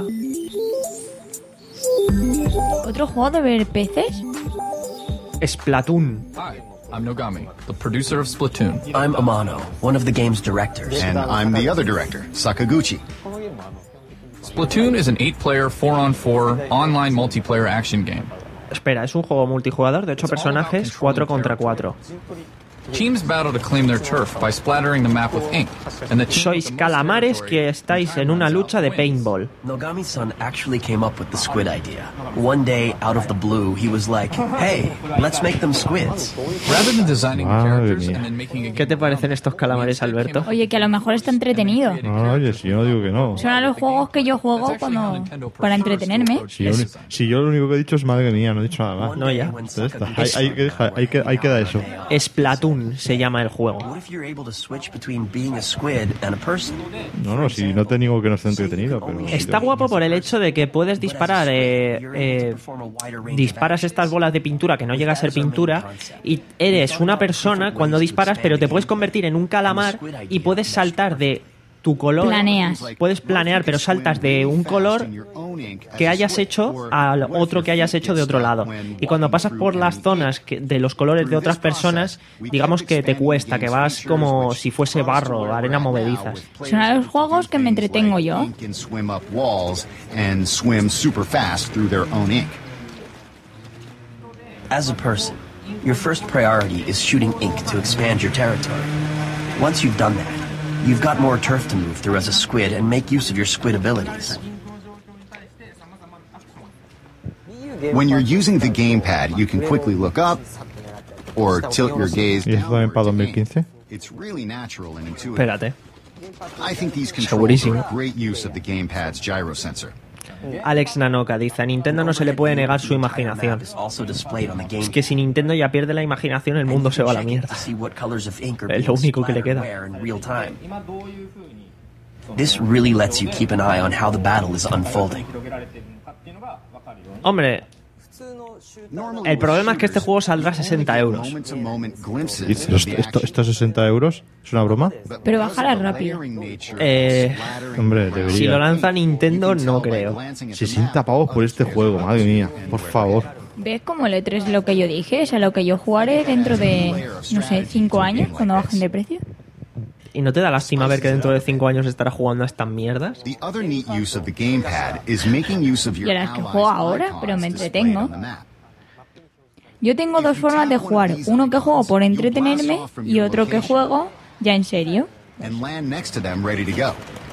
S4: ¿Otro juego de ver peces?
S1: Splatoon.
S16: Hi, I'm Nogami, the producer of Splatoon.
S8: I'm Amano, one of the game's directors.
S9: And I'm the other director, Sakaguchi.
S16: Splatoon is an eight-player, four-on-four, online multiplayer action game.
S1: Espera, es un juego multijugador de ocho personajes, cuatro contra cuatro.
S16: Teams battle to claim their turf by splattering the map with ink. And the
S1: Sois calamares que estáis en una lucha de paintball.
S8: Nogami-san actually came up with the squid idea. One day, out of the blue, he was like, hey, let's make them squids.
S16: Rather than designing
S2: Madre
S16: characters
S2: mía.
S16: and then making a
S1: ¿Qué te parecen estos calamares, Alberto?
S4: Oye, que a lo mejor está entretenido.
S2: No, oye, si yo no digo que no.
S4: Son a los juegos que yo juego cuando para entretenerme.
S2: Si yo, si yo lo único que he dicho es madre mía, no he dicho nada más.
S1: No, ya.
S2: Entonces, está. Ahí, ahí, que deja- ahí, que- ahí queda eso.
S1: Splatoon se llama el juego.
S8: What if you're able to switch between being a squid and a person?
S2: No, no, si no te digo que no esté entretenido, pero...
S1: Está guapo por el hecho de que puedes disparar, eh, eh, disparas estas bolas de pintura que no llega a ser pintura y eres una persona cuando disparas, pero te puedes convertir en un calamar y puedes saltar de tu color.
S4: Planeas.
S1: Puedes planear, pero saltas de un color que hayas hecho al otro que hayas hecho de otro lado. Y cuando pasas por las zonas que- de los colores de otras personas, digamos que te cuesta, que vas como si fuese barro, arena movedizas.
S4: Son a los juegos que me entretengo yo.
S9: Can swim up walls and swim super fast through their own ink.
S8: As a person, your first priority is shooting ink to expand your territory. Once you've done that, you've got more turf to move through as a squid and make use of your squid abilities.
S9: When you're using the gamepad, you can quickly look up or tilt your gaze
S2: ¿Y eso también para dos mil quince?
S9: It's really natural and intuitive.
S1: Espérate.
S9: I think these controls
S1: Segurísimo.
S9: are a great use of the gamepad's gyro sensor.
S1: Alex Nanoka dice, a Nintendo no se le puede negar su imaginación.
S8: Also displayed on the game.
S1: Es que si Nintendo ya pierde la imaginación, el mundo se va a la mierda.
S8: To see what colors of ink are
S1: Es lo
S8: being
S1: único que le
S8: splattered
S1: queda.
S8: where in real time. This really lets you keep an eye on how the battle is unfolding.
S1: Hombre, el problema es que este juego saldrá a sesenta euros.
S2: ¿Y esto, esto, ¿Estos sesenta euros? ¿Es una broma?
S4: Pero bájala rápido.
S1: Eh,
S2: Hombre, debería.
S1: si lo lanza Nintendo, no creo.
S2: sesenta pavos por este juego, madre mía. Por favor.
S4: ¿Ves como el E tres es lo que yo dije? Es a lo que yo jugaré dentro de, no sé, cinco años, cuando bajen de precio.
S1: ¿Y no te da lástima ver que dentro de cinco años estará jugando a estas mierdas?
S9: The other neat use of the gamepad is making use of
S4: Y
S9: your
S4: a las que
S9: allies'
S4: juego ahora,
S9: icons
S4: pero me
S9: displayed
S4: entretengo.
S9: on the map.
S4: Yo tengo dos formas de jugar. Uno que juego por entretenerme y otro que juego ya en serio.
S9: And land next to them ready to go.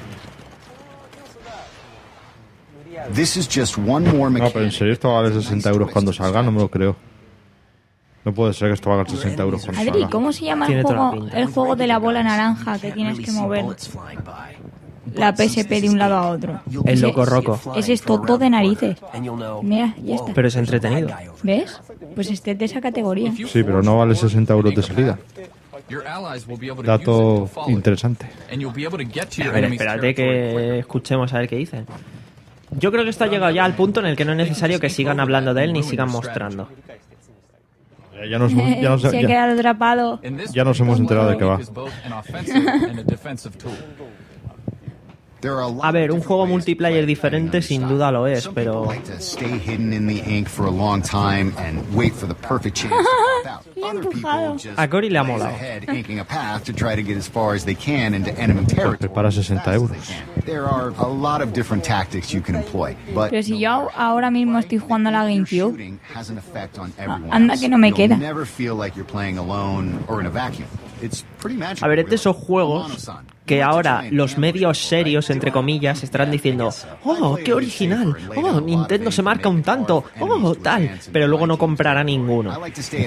S9: This is just one more
S2: No, pero en
S9: mechanic.
S2: serio esto va a valer sesenta euros cuando salga, no me lo creo. No puede ser que esto valga sesenta euros cuando
S4: Adri,
S2: salga.
S4: ¿cómo se llama el
S1: Tiene toda la
S4: juego,
S1: pinta.
S4: el juego de la bola naranja que tienes que mover la P S P de un lado a otro?
S1: El
S4: Ese-
S1: Loco Roco.
S4: Ese es todo de narices. Mira, ya está.
S1: Pero es entretenido.
S4: ¿Ves? Pues este es de esa categoría.
S2: Sí, pero no vale sesenta euros de salida.
S16: Your allies will be able to use it
S2: Dato
S16: to follow.
S2: interesante.
S16: And you'll be able to get to
S1: A
S16: your
S1: ver,
S16: enemy's
S1: espérate
S16: territory
S1: que escuchemos a ver qué dicen. Yo creo que esto ha llegado ya al punto en el que no es necesario que sigan hablando de él ni sigan mostrando.
S2: Ya nos, ya nos-
S4: Se ha
S2: ya-
S4: quedado atrapado.
S16: In this
S2: Ya nos hemos enterado de qué va.
S16: is both an offensive and a defensive tool.
S9: There are a lot
S1: A ver,
S9: of
S1: un
S9: different
S1: juego
S9: ways to
S1: multiplayer
S9: play,
S1: diferente
S9: depending on
S1: sin duda lo es,
S9: Some people
S1: pero
S9: like to stay hidden in the ink for a long time and wait for the perfect chance to pop out. Other people just
S1: a Cory le ha
S9: blaze
S1: molado.
S9: ahead, inking a path to try to get as far as they can into enemy
S2: Pues
S9: territory.
S2: prepara sesenta euros.
S9: There are a lot of different tactics you can employ, but
S4: Pero si yo ahora mismo estoy jugando a la GameCube,
S9: shooting has an effect on everyone
S4: anda
S9: else.
S4: que no me
S9: You'll
S4: queda.
S9: never feel like you're playing alone or in a vacuum.
S1: A ver, es de esos juegos que ahora los medios serios, entre comillas, estarán diciendo ¡oh, qué original! ¡Oh, Nintendo se marca un tanto! ¡Oh, tal! Pero luego no comprará ninguno.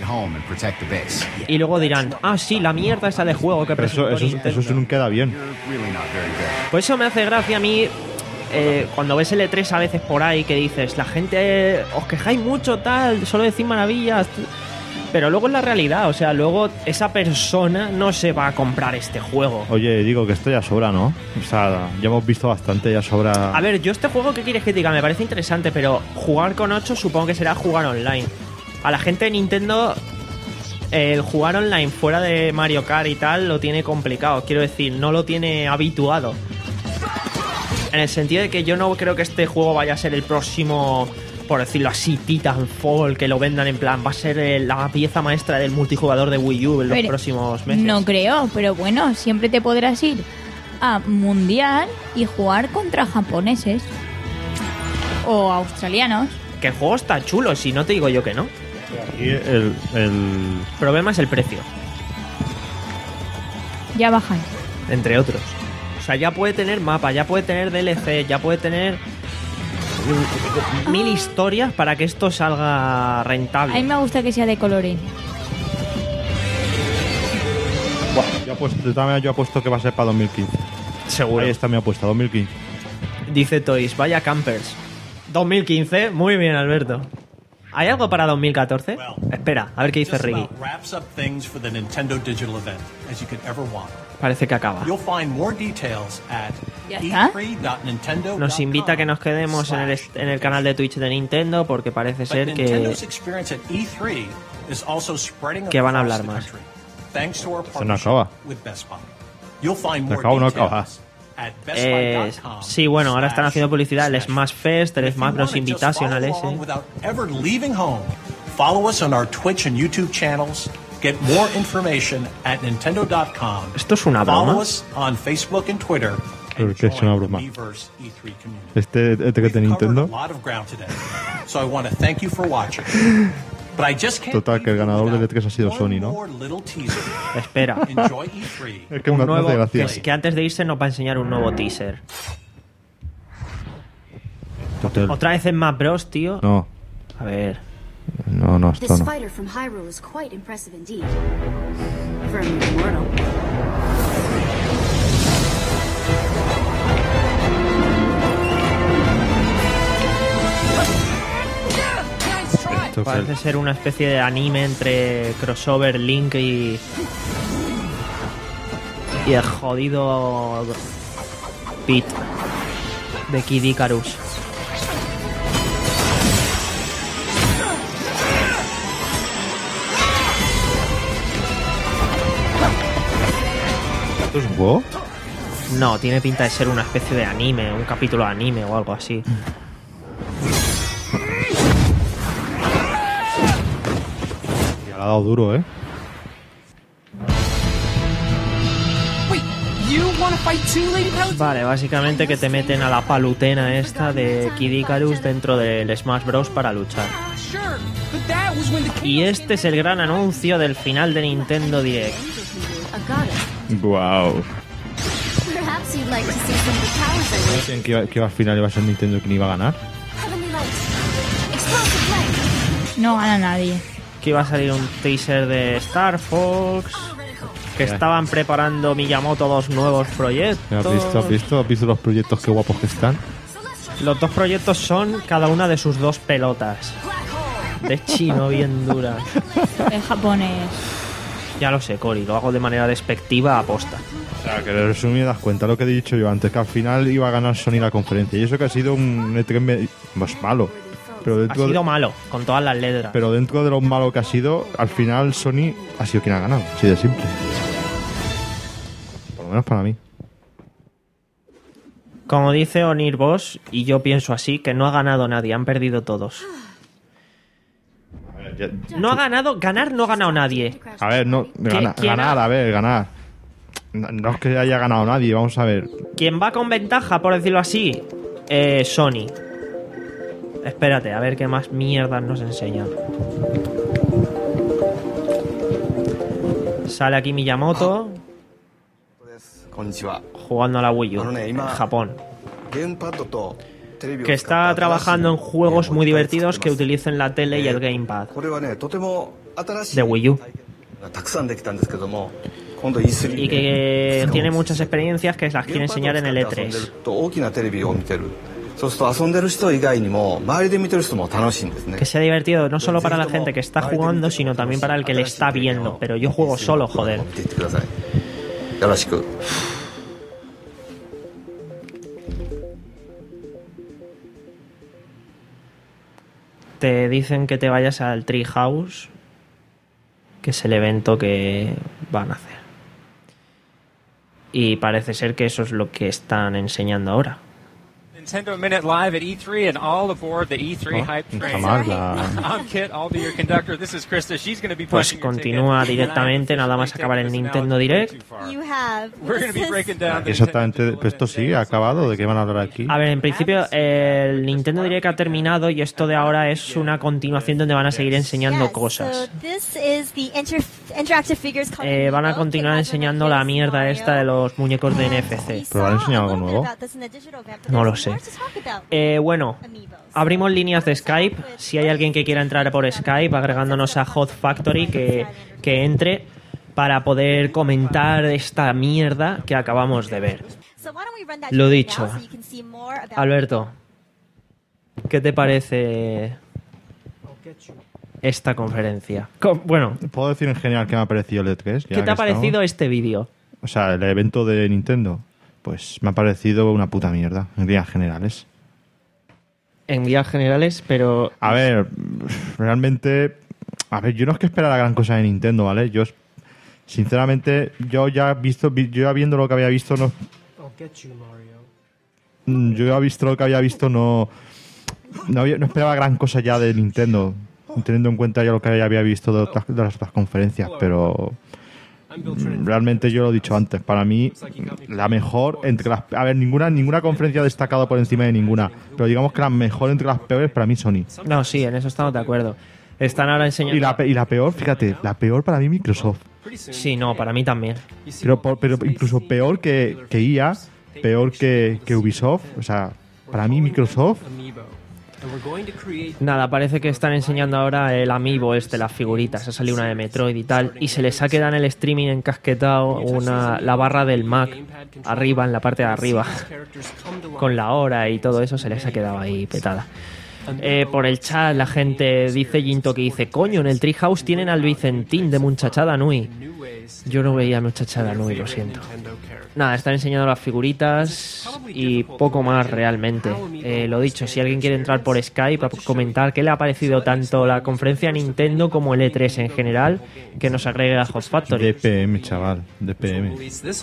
S1: Y luego dirán ¡ah, sí, la mierda esa de juego que
S2: Pero eso,
S1: presentó
S2: eso,
S1: Nintendo!
S2: eso nunca queda bien.
S1: Pues eso me hace gracia a mí. Eh, cuando ves el E tres a veces por ahí que dices, la gente eh, os quejáis mucho, tal, solo decís maravillas, pero luego es la realidad, o sea, luego esa persona no se va a comprar este juego.
S2: Oye, digo que esto ya sobra, ¿no? O sea, ya hemos visto bastante, ya sobra.
S1: A ver, yo este juego, ¿qué quieres que te diga? Me parece interesante, pero jugar con ocho supongo que será jugar online. A la gente de Nintendo, el jugar online fuera de Mario Kart y tal lo tiene complicado, quiero decir, no lo tiene habituado. En el sentido de que yo no creo que este juego vaya a ser el próximo, por decirlo así, Titanfall, que lo vendan en plan, va a ser eh, la pieza maestra del multijugador de Wii U en los
S4: Pero
S1: próximos meses.
S4: No creo, pero bueno, siempre te podrás ir a Mundial y jugar contra japoneses o australianos.
S1: Que el juego está chulo, si no te digo yo que no.
S2: Y el, el
S1: problema es el precio,
S4: Ya bajan.
S1: entre otros. O sea, ya puede tener mapa, ya puede tener D L C, ya puede tener mil historias para que esto salga rentable.
S4: A mí me gusta que sea de colores.
S2: Bueno, yo, apuesto, yo también yo apuesto que va a ser para dos mil quince.
S1: Seguro.
S2: Ahí está mi apuesta, dos mil quince.
S1: Dice Toys, vaya campers. dos mil quince, muy bien, Alberto. ¿Hay algo para dos mil catorce? Espera, a ver qué dice
S5: Just
S1: Ricky.
S5: about wraps up things for the Nintendo Digital event, as you could ever want.
S1: Parece que acaba.
S5: You'll find more details at
S1: ¿Ya
S5: e
S1: está?
S5: three dot nintendo.
S1: Nos invita a que nos quedemos en el, est- en el canal de Twitch de Nintendo porque parece
S5: But
S1: ser que,
S5: Nintendo's experience at E three is also spreading
S1: que van a
S5: across
S1: hablar
S5: the
S1: más.
S5: country, thanks to our
S2: Se no
S5: partnership
S2: acaba.
S5: with Best Buy. You'll find
S2: Se
S5: more
S2: acaba o no acaba.
S5: details at best buy
S1: Eh,
S5: dot com.
S1: sí, bueno, ahora están haciendo publicidad el Smash Fest, el Smash Bros. Invitational ese.
S5: Without ever leaving home, follow us on our Twitch and YouTube channels. Get more information at nintendo dot com.
S1: ¿Esto es una
S5: Follow
S1: broma?
S5: us on Facebook and Twitter.
S2: Pero que es una broma.
S5: Miiverse E three community.
S2: Este, este que te Nintendo.
S5: A lot of ground today, so I want to thank you for watching. But I just can't
S2: Total, que el ganador del E tres ha sido Sony, ¿no?
S5: more little teaser.
S1: Espera.
S5: Enjoy E three.
S2: Es que
S1: Un
S2: me hace
S1: nuevo-
S2: gracia.
S1: que, que antes de irse nos va a enseñar un nuevo teaser.
S2: Total.
S1: Otra vez en Smash Bros, tío.
S2: No,
S1: A ver.
S2: no, no,
S17: This
S2: esto no.
S17: fighter from Hyrule is quite impressive indeed. For an immortal.
S2: Esto es
S1: Parece
S2: el-
S1: ser una especie de anime entre crossover Link y. Y el jodido. Pete. De Kid Icarus.
S2: ¿Esto es un juego?
S1: No, tiene pinta de ser una especie de anime, un capítulo de anime o algo así.
S2: Ya le ha dado duro, ¿eh?
S6: Wait, you want to fight too, Lady Palutena?
S1: Vale, básicamente que te meten a la palutena esta de Kid Icarus dentro del Smash Bros. Para luchar.
S6: Sure, but that was when the
S1: Y este es el gran anuncio del final de Nintendo Direct.
S17: A goddess.
S2: Wow.
S17: Perhaps you'd like to see some of the powers I wish.
S2: ¿Quién que iba, que iba al final iba a ser Nintendo quien iba a ganar?
S17: Heavenly light. Explosive flame.
S4: No gana nadie.
S1: Que iba a salir un teaser de Star Fox. Que estaban preparando Miyamoto dos nuevos proyectos.
S2: ¿Has visto, has visto, has visto los proyectos qué guapos que están?
S1: Los dos proyectos son cada una de sus dos pelotas. De chino bien duras.
S4: En japonés.
S1: Ya lo sé, Cory, lo hago de manera despectiva aposta.
S2: O sea, que de resumen das cuenta lo que he dicho yo antes, que al final iba a ganar Sony la conferencia. Y eso que ha sido un E tres me- pues malo. Pero
S1: Ha
S2: dentro,
S1: sido
S2: de,
S1: malo, con todas las letras.
S2: pero dentro de lo malo que ha sido, al final Sony ha sido quien ha ganado. Así de simple. Por lo menos para mí.
S1: Como dice Onir Boss, y yo pienso así, que no ha ganado nadie, han perdido todos. No ha ganado, ganar no ha ganado nadie.
S2: A ver, no, gana-
S1: quién
S2: ganar,
S1: ha-
S2: a ver, ganar. No, no es que haya ganado nadie, vamos a ver.
S1: Quien va con ventaja, por decirlo así, eh, Sony. Espérate, a ver qué más mierdas nos enseñan. Sale aquí Miyamoto jugando a la Wii U en Japón, que está trabajando en juegos muy divertidos que utilicen la tele y el gamepad de Wii U, y que tiene muchas experiencias que las quiere enseñar en el E tres. Que sea divertido no solo para la gente que está jugando, sino también para el que le está viendo. Pero yo juego solo, joder. Te dicen que te vayas al Treehouse, que es el evento que van a hacer. Y parece ser que eso es lo que están enseñando ahora.
S18: Nintendo Minute Live at E three and all aboard the E three Hype Train. I'm Kit, I'll be your conductor. This is Krista. She's going to be
S1: Pues continúa directamente, nada más acabar el Nintendo Direct.
S18: We're going to be breaking down the
S2: Exactamente, pues esto sí, ha acabado. ¿De qué van a hablar aquí?
S1: A ver, en principio el Nintendo Direct ha terminado y esto de ahora es una continuación donde van a seguir enseñando cosas. Eh, van a continuar enseñando la mierda esta de los muñecos de N F C.
S2: ¿Pero van a enseñar algo nuevo?
S1: No lo sé. Eh, bueno, abrimos líneas de Skype. Si hay alguien que quiera entrar por Skype agregándonos a Hot Factory, que, que entre para poder comentar esta mierda que acabamos de ver. Lo dicho, Alberto, ¿qué te parece esta conferencia? Con, bueno,
S2: ¿puedo decir en general qué me ha parecido el E tres?
S1: ¿Qué te ha parecido este vídeo?
S2: O sea, el evento de Nintendo. Pues me ha parecido una puta mierda, en líneas generales.
S1: En líneas generales, pero...
S2: A ver, realmente... A ver, yo no es que esperara gran cosa de Nintendo, ¿vale? Yo, sinceramente, yo ya visto, yo ya viendo lo que había visto, no... Yo ya visto lo que había visto, no... No, había, no esperaba gran cosa ya de Nintendo, teniendo en cuenta ya lo que había visto de, otras, de las otras conferencias, pero... Realmente yo lo he dicho antes, para mí la mejor entre las, a ver, ninguna ninguna conferencia ha destacado por encima de ninguna, pero digamos que la mejor entre las peores para mí Sony.
S1: No, sí, en eso estamos de acuerdo. Están ahora enseñando...
S2: Y la, y la peor, fíjate, la peor para mí Microsoft.
S1: Sí, no, para mí también.
S2: Pero, pero incluso peor que, que I A, peor que, que Ubisoft, o sea, para mí Microsoft...
S1: Nada, parece que están enseñando ahora el amiibo este, las figuritas. Ha salido una de Metroid y tal, y se les ha quedado en el streaming encasquetado una, la barra del Mac arriba, en la parte de arriba, con la hora y todo eso, se les ha quedado ahí petada. Eh, por el chat la gente dice, Jinto, que dice, coño, en el Treehouse tienen al Vicentín de Muchachada Nui. Yo no veía Muchachada Nui, lo siento. Nada, están enseñando las figuritas y poco más realmente. Eh, lo dicho, si alguien quiere entrar por Skype a comentar qué le ha parecido tanto la conferencia Nintendo como el E tres en general, que nos agregue a Hot Factory.
S2: D P M, chaval, D P M.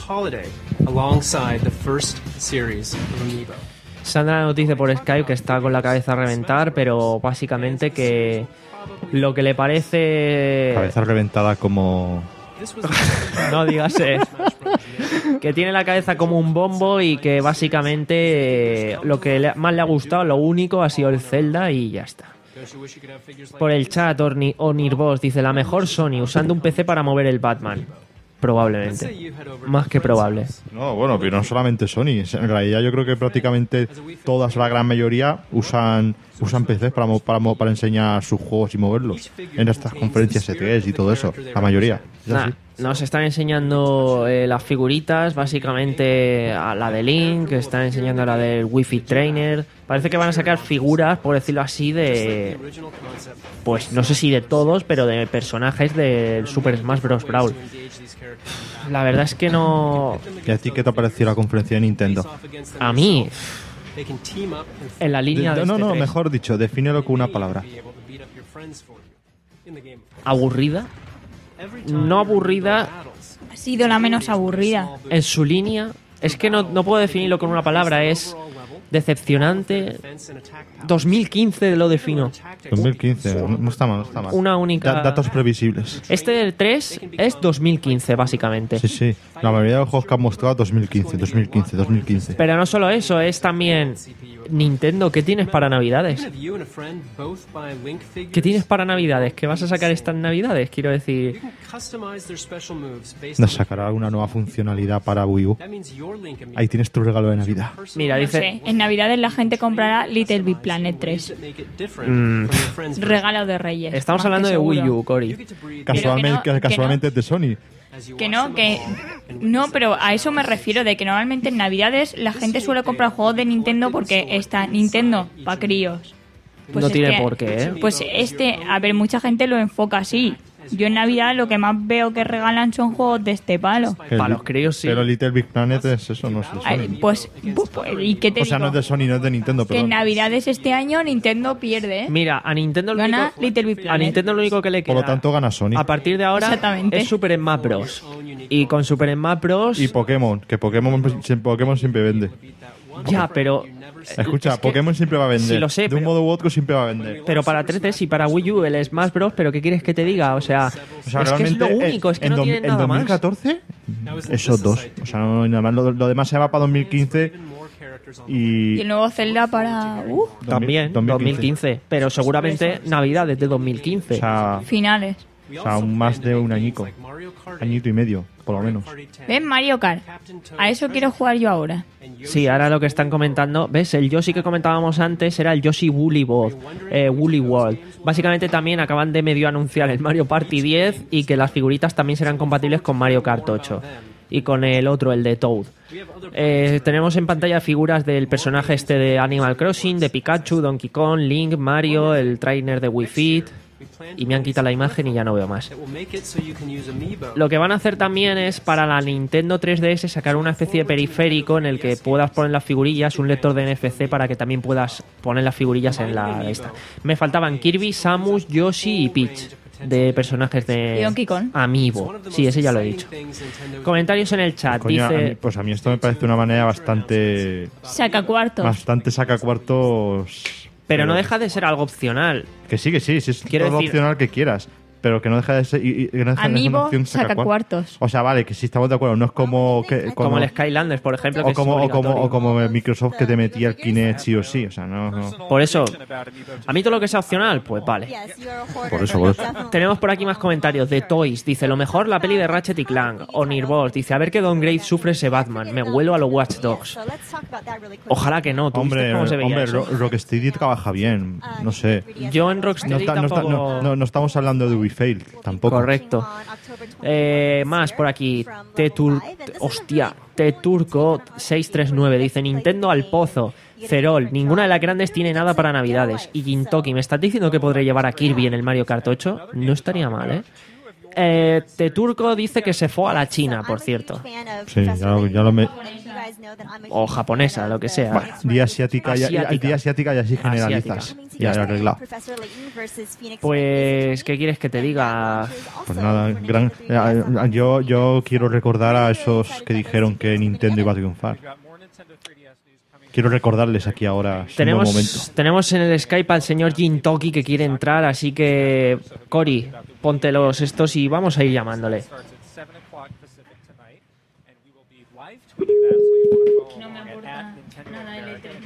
S1: Sandra nos dice por Skype que está con la cabeza a reventar, pero básicamente que lo que le parece...
S2: Cabeza reventada como...
S1: No digas eh. Que tiene la cabeza como un bombo y que básicamente eh, lo que le, más le ha gustado, lo único, ha sido el Zelda y ya está. Por el chat, Orni, Onirboss dice, la mejor Sony usando un P C para mover el Batman. Probablemente. Más que probable.
S2: No, bueno, pero no solamente Sony. En realidad yo creo que prácticamente todas, la gran mayoría, usan usan P Cs para, para, para enseñar sus juegos y moverlos. En estas conferencias E tres y todo eso. La mayoría.
S1: Nah, nos están enseñando eh, las figuritas, básicamente a la de Link, están enseñando la del Wi-Fi Trainer. Parece que van a sacar figuras, por decirlo así, de... Pues no sé si de todos, pero de personajes del Super Smash Bros. Brawl. La verdad es que no...
S2: ¿Y a ti qué te ha parecido la conferencia de Nintendo?
S1: A mí... En la línea de, de
S2: No,
S1: este
S2: no,
S1: tres.
S2: Mejor dicho, defínelo con una palabra.
S1: ¿Aburrida? No aburrida.
S4: Ha sido la menos aburrida.
S1: En su línea... Es que no, no puedo definirlo con una palabra, es... Decepcionante. dos mil quince lo defino.
S2: dos mil quince, no, no está mal, no está mal.
S1: Una única...
S2: Da- datos previsibles.
S1: Este del tres es dos mil quince, básicamente.
S2: Sí, sí. La mayoría de los juegos que han mostrado dos mil quince, dos mil quince, dos mil quince.
S1: Pero no solo eso, es también... Nintendo, ¿qué tienes para Navidades? ¿Qué tienes para Navidades? ¿Qué vas a sacar estas Navidades? Quiero decir...
S2: Nos sacará una nueva funcionalidad para Wii U. Ahí tienes tu regalo de Navidad.
S1: Mira,
S4: No
S1: dice...
S4: sé, en Navidades la gente comprará Little Big Planet tres.
S1: Mm,
S4: Regalo de Reyes.
S1: estamos
S4: más
S1: hablando
S4: que
S1: de
S4: seguro.
S1: Wii U, Cory.
S2: Casualmente,
S4: que no- que
S2: casualmente es de Sony.
S4: Que no, que... No, pero a eso me refiero, de que normalmente en Navidades la gente suele comprar juegos de Nintendo porque está Nintendo para críos.
S1: No
S4: es
S1: tiene
S4: que-
S1: por qué, ¿eh?
S4: Pues este, a ver, mucha gente lo enfoca así. Yo en Navidad lo que más veo que regalan son juegos de este palo.
S2: El-
S1: Para los críos, sí.
S2: Pero Little Big Planet es eso, no es de
S4: Ay,
S2: Sony.
S4: pues, pues, pues, ¿y qué te
S2: O sea, no
S4: digo?
S2: es de Sony, no es de Nintendo,
S4: Que en
S2: pero...
S4: Navidades este año Nintendo pierde, ¿eh?
S1: Mira, a Nintendo lo
S4: Gana
S1: único,
S4: Little Big
S1: a
S4: Planet.
S1: Nintendo lo único que le queda
S2: Por lo tanto, gana Sony.
S1: a partir de ahora
S4: Exactamente.
S1: es Super Smash Bros. Y con Super Smash Bros.
S2: Y Pokémon, que Pokémon, Pokémon siempre vende.
S1: Ya, pero
S2: Escucha,
S1: es que-
S2: Pokémon siempre va a vender.
S1: Sí, lo sé,
S2: de un
S1: pero-
S2: modo u otro siempre va a vender.
S1: pero para tres D S y para Wii U el Smash Bros. Pero ¿qué quieres que te diga? O sea,
S2: O sea,
S1: es que es
S2: realmente,
S1: lo único, es que
S2: en,
S1: no
S2: dos-
S1: tienen
S2: en
S1: nada
S2: dos mil
S1: más.
S2: catorce, esos dos. O sea, no, nada más, lo, lo demás se va para dos mil quince y...
S4: Y el nuevo Zelda para... Uh,
S1: También,
S2: dos mil
S1: dos mil quince. Pero seguramente Navidades de dos mil quince.
S2: O sea,
S4: finales.
S2: o sea, un más de un añico. Añito y medio, por lo menos.
S4: ¿Ven? Mario Kart. A eso quiero jugar yo ahora.
S1: Sí, ahora lo que están comentando, ¿ves? El Yoshi que comentábamos antes era el Yoshi Woolly World, eh, Woolly World. Básicamente también acaban de medio anunciar el Mario Party diez y que las figuritas también serán compatibles con Mario Kart ocho. Y con el otro, el de Toad. Eh, tenemos en pantalla figuras del personaje este de Animal Crossing, de Pikachu, Donkey Kong, Link, Mario, el trainer de Wii Fit. Y me han quitado la imagen y ya no veo más. Lo que van a hacer también es para la Nintendo tres D S sacar una especie de periférico en el que puedas poner las figurillas, un lector de N F C para que también puedas poner las figurillas en la esta. Me faltaban Kirby, Samus, Yoshi y Peach, de personajes de
S4: ¿Y Donkey Kong?
S1: Amiibo. Sí, ese ya lo he dicho. Comentarios en el chat.
S2: Coño, a mí-
S1: Dice...
S2: pues a mí esto me parece una manera bastante...
S4: Saca cuartos.
S2: Bastante saca cuartos...
S1: Pero no deja de ser algo opcional.
S2: Que sí, que sí, sí es
S1: Quiero
S2: todo
S1: decir-
S2: opcional que quieras. Pero que no deja de ser... y- y- que no deja de ser una
S4: Amiibo
S2: opción
S4: saca
S2: cuar-
S4: cuartos.
S2: O sea, vale, que sí estamos de acuerdo. No es como... Que,
S1: Como el Skylanders, por ejemplo, que
S2: o
S1: es
S2: como, o, como,
S1: obligatorio.
S2: o como Microsoft que te metía el Kinect sí o sí. O sea, no... no.
S1: Por eso, a mí todo lo que sea opcional, pues vale.
S2: Por eso, por eso.
S1: Tenemos por aquí más comentarios de Toys. Dice, lo mejor la peli de Ratchet y Clank. O Nirboss dice, a ver qué downgrade sufre ese Batman. Me huelo a los Watch Dogs. Ojalá que no. ¿Tú viste
S2: Hombre,
S1: cómo se veía
S2: hombre
S1: eso?
S2: Ro- Rocksteady trabaja bien. No sé.
S1: Yo en Rocksteady
S2: no, está- no está-
S1: tampoco...
S2: no- no- no estamos hablando de Ubifail, tampoco.
S1: Correcto. Eh, más por aquí. T-Tur... Hostia. T-Turco seis tres nueve dice, Nintendo al pozo. Cerol, ninguna de las grandes tiene nada para Navidades. Y Gintoki, ¿me estás diciendo que podré llevar a Kirby en el Mario Kart ocho? No estaría mal, ¿eh? Eh, T-Turco dice que se fue a la China, por cierto.
S2: Sí, ya lo, ya lo me...
S1: O japonesa, lo que sea.
S2: Bueno, día asiática, ya,
S1: Asiática.
S2: día asiática y así generalizas.
S1: Asiática.
S2: Ya, ya arreglado.
S1: Pues, ¿qué quieres que te diga?
S2: Pues nada, gran, eh, yo, yo quiero recordar a esos que dijeron que Nintendo iba a triunfar. Quiero recordarles aquí ahora. Es un buen momento.
S1: Tenemos, tenemos en el Skype al señor Gintoki que quiere entrar, así que, Cory, ponte los estos y vamos a ir llamándole.
S4: No me aporta nada el E tres.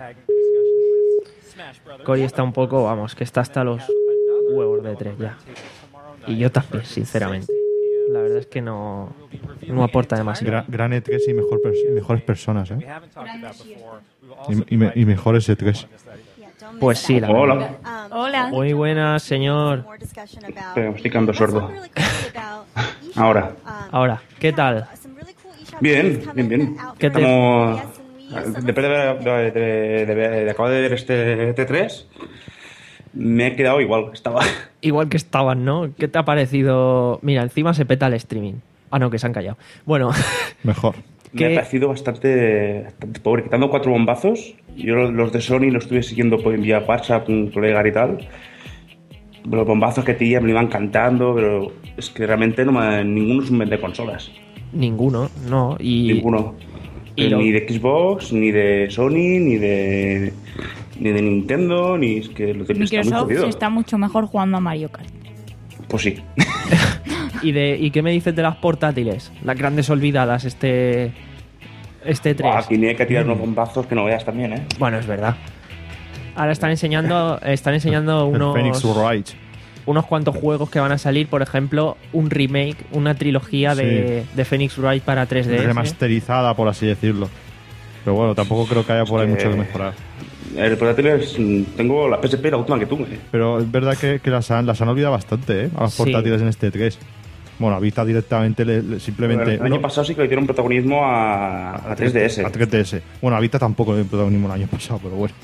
S1: Cory está un poco, vamos, que está hasta los huevos de tres ya. Y yo también, sinceramente. La verdad es que no, no aporta demasiado.
S2: Gra- gran E tres y mejor pers- mejores personas, ¿eh? Y, y me- y mejores E tres.
S1: Pues sí, la
S19: Hola.
S1: verdad.
S4: Hola.
S1: Muy buenas, señor.
S19: Pero me estoy quedando sordo. Ahora.
S1: Ahora, ¿qué tal?
S19: Bien, bien, bien.
S1: ¿Qué te-
S19: Como... Después de, ver- de, de, de, de- de acabar de ver este T tres, me he quedado igual que estaba.
S1: Igual que estaban, ¿no? ¿Qué te ha parecido? Mira, encima se peta el streaming. Ah, no, que se han callado. Bueno,
S2: Mejor.
S19: Me ha parecido bastante, bastante pobre. Quitando cuatro bombazos, yo los de Sony los estuve siguiendo por vía WhatsApp, un colega y tal. Los bombazos que tenía me iban cantando, pero es que realmente no me, ninguno es un vende consolas.
S1: ninguno, no. Y
S19: Ninguno.
S1: Y lo-
S19: Ni de Xbox, ni de Sony, ni de ni de Nintendo, ni es que lo tiene está muy
S4: Microsoft
S19: jodido.
S4: está mucho mejor jugando a Mario Kart.
S19: Pues sí.
S1: ¿Y, de, ¿Y qué me dices de las portátiles? Las grandes olvidadas, este este tres.
S19: Buah, aquí ni hay que tirar unos bombazos que no veas también, ¿eh?
S1: Bueno, es verdad. Ahora están enseñando, están enseñando
S2: El
S1: unos
S2: Phoenix Wright.
S1: unos cuantos juegos que van a salir, por ejemplo, un remake, una trilogía de, de Phoenix Wright para tres D S.
S2: Remasterizada, por así decirlo. Pero bueno, tampoco creo que haya por ahí
S19: Eh,
S2: mucho que mejorar.
S19: El portátil es, tengo la P S P, la última que tuve.
S2: Pero es verdad que, que las, han, las han olvidado bastante, ¿eh? A las
S19: Sí.
S2: portátiles en este tres. Bueno, a Vita directamente le- le- simplemente...
S19: El año
S2: no,
S19: pasado sí que le dieron protagonismo a, a tres D S.
S2: A tres D S. Bueno, a Vita tampoco le dio protagonismo el año pasado, pero bueno.